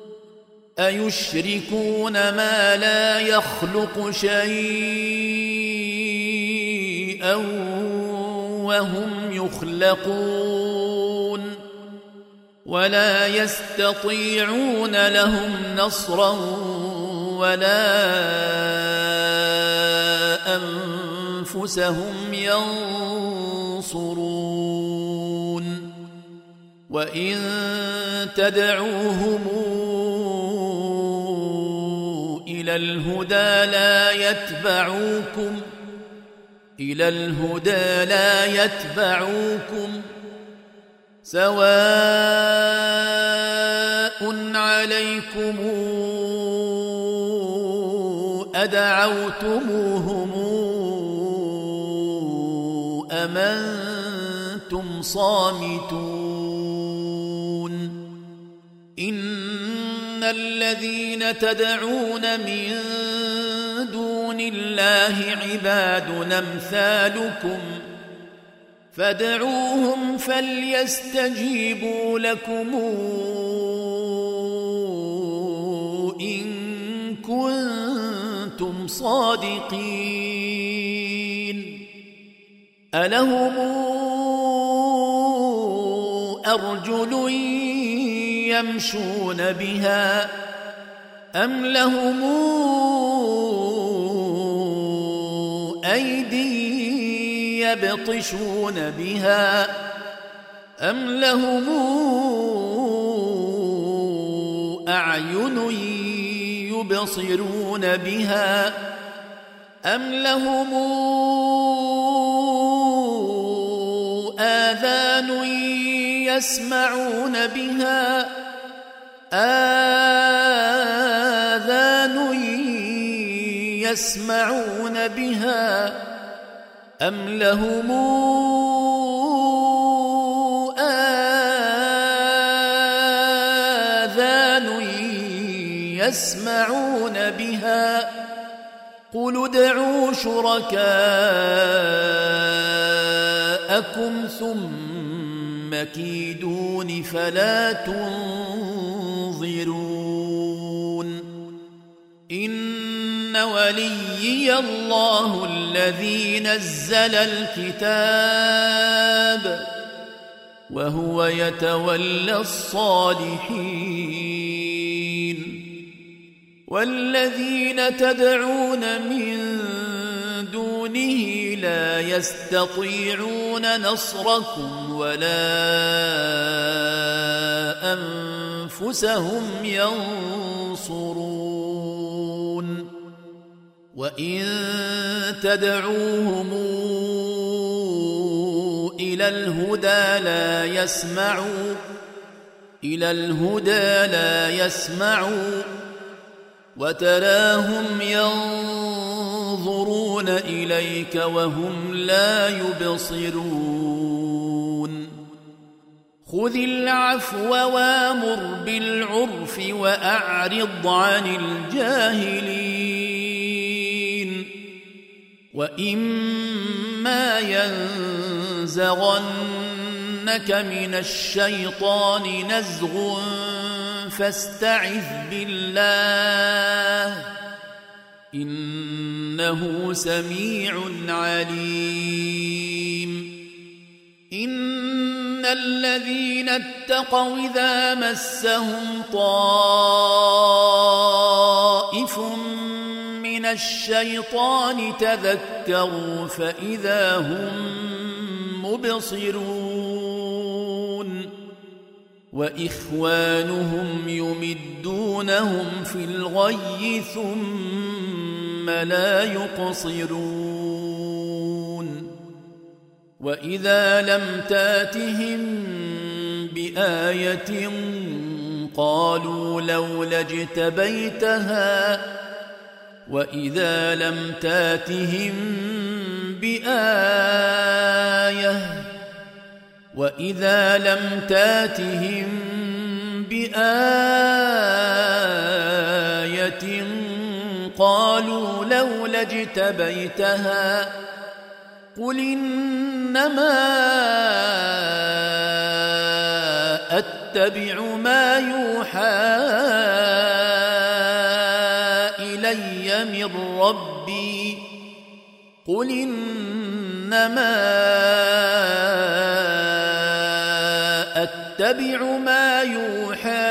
أيشركون ما لا يخلق شيئا وهم يخلقون ولا يستطيعون لهم نصرا ولا أنفسهم ينصرون وإن تدعوهم إلى الهدى لا يتبعوكم سواء عليكم أدعوتموهم أم أنتم صامتون إن الذين تدعون من دون الله عباد أمثالكم فادعوهم فليستجيبوا لكم إن كنتم صادقين ألهم أرجل يمشون بها أم لهم أيدي يبطشون بها أم لهم أعين يبصرون بها أم لهم آذان يسمعون بها أم لهم آذان يسمعون بها قل ادعوا شركاءكم ثم كيدون فلا تنظرون إن وليي الله الذي نزل الكتاب وهو يتولى الصالحين والذين تدعون من دونه لا يستطيعون نصركم ولا أنفسهم ينصرون وإن تدعوهم إلى الهدى لا يسمعوا وتراهم ينظرون إليك وهم لا يبصرون خذ العفو وامر بالعرف وأعرض عن الجاهلين وإما ينزغنك من الشيطان نزغ فاستعذ بالله إنه سميع عليم إن الذين اتقوا إذا مسهم طائف طرف من الشيطان تذكروا فإذا هم مبصرون وإخوانهم يمدونهم في الغي ثم لا يقصرون وإذا لم تاتهم بآية قالوا لولا اجتبيتها وإذا لم تاتهم بآية قالوا لولا اجتبيتها قل إنما أتبع ما يوحى إلي من ربي قل إنما أتبع ما يوحى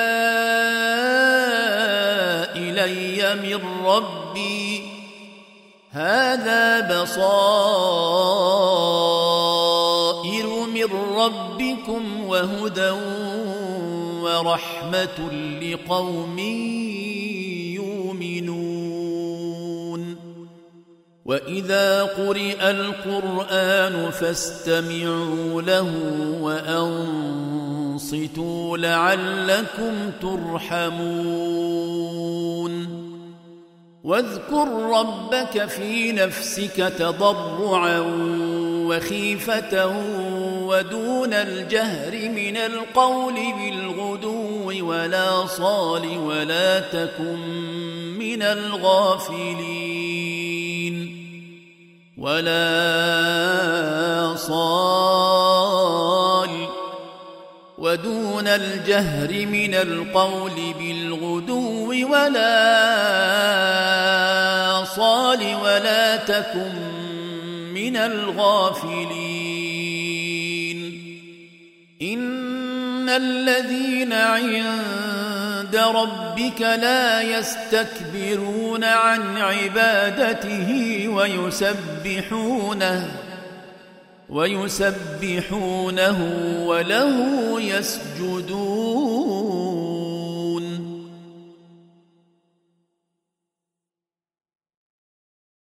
إلي من ربي هذا بصائر من ربكم وهدى ورحمة لقوم يؤمنون وإذا قرئ القرآن فاستمعوا له وأنصتوا لعلكم ترحمون واذكر ربك في نفسك تضرعا وخيفة ودون الجهر من القول بالغدو ولا صال ولا تكن من الغافلين ودون الجهر من القول بالغدو ولا صال ولا تكن من الغافلين إن الذين عند ربك لا يستكبرون عن عبادته ويسبحونه وله يسجدون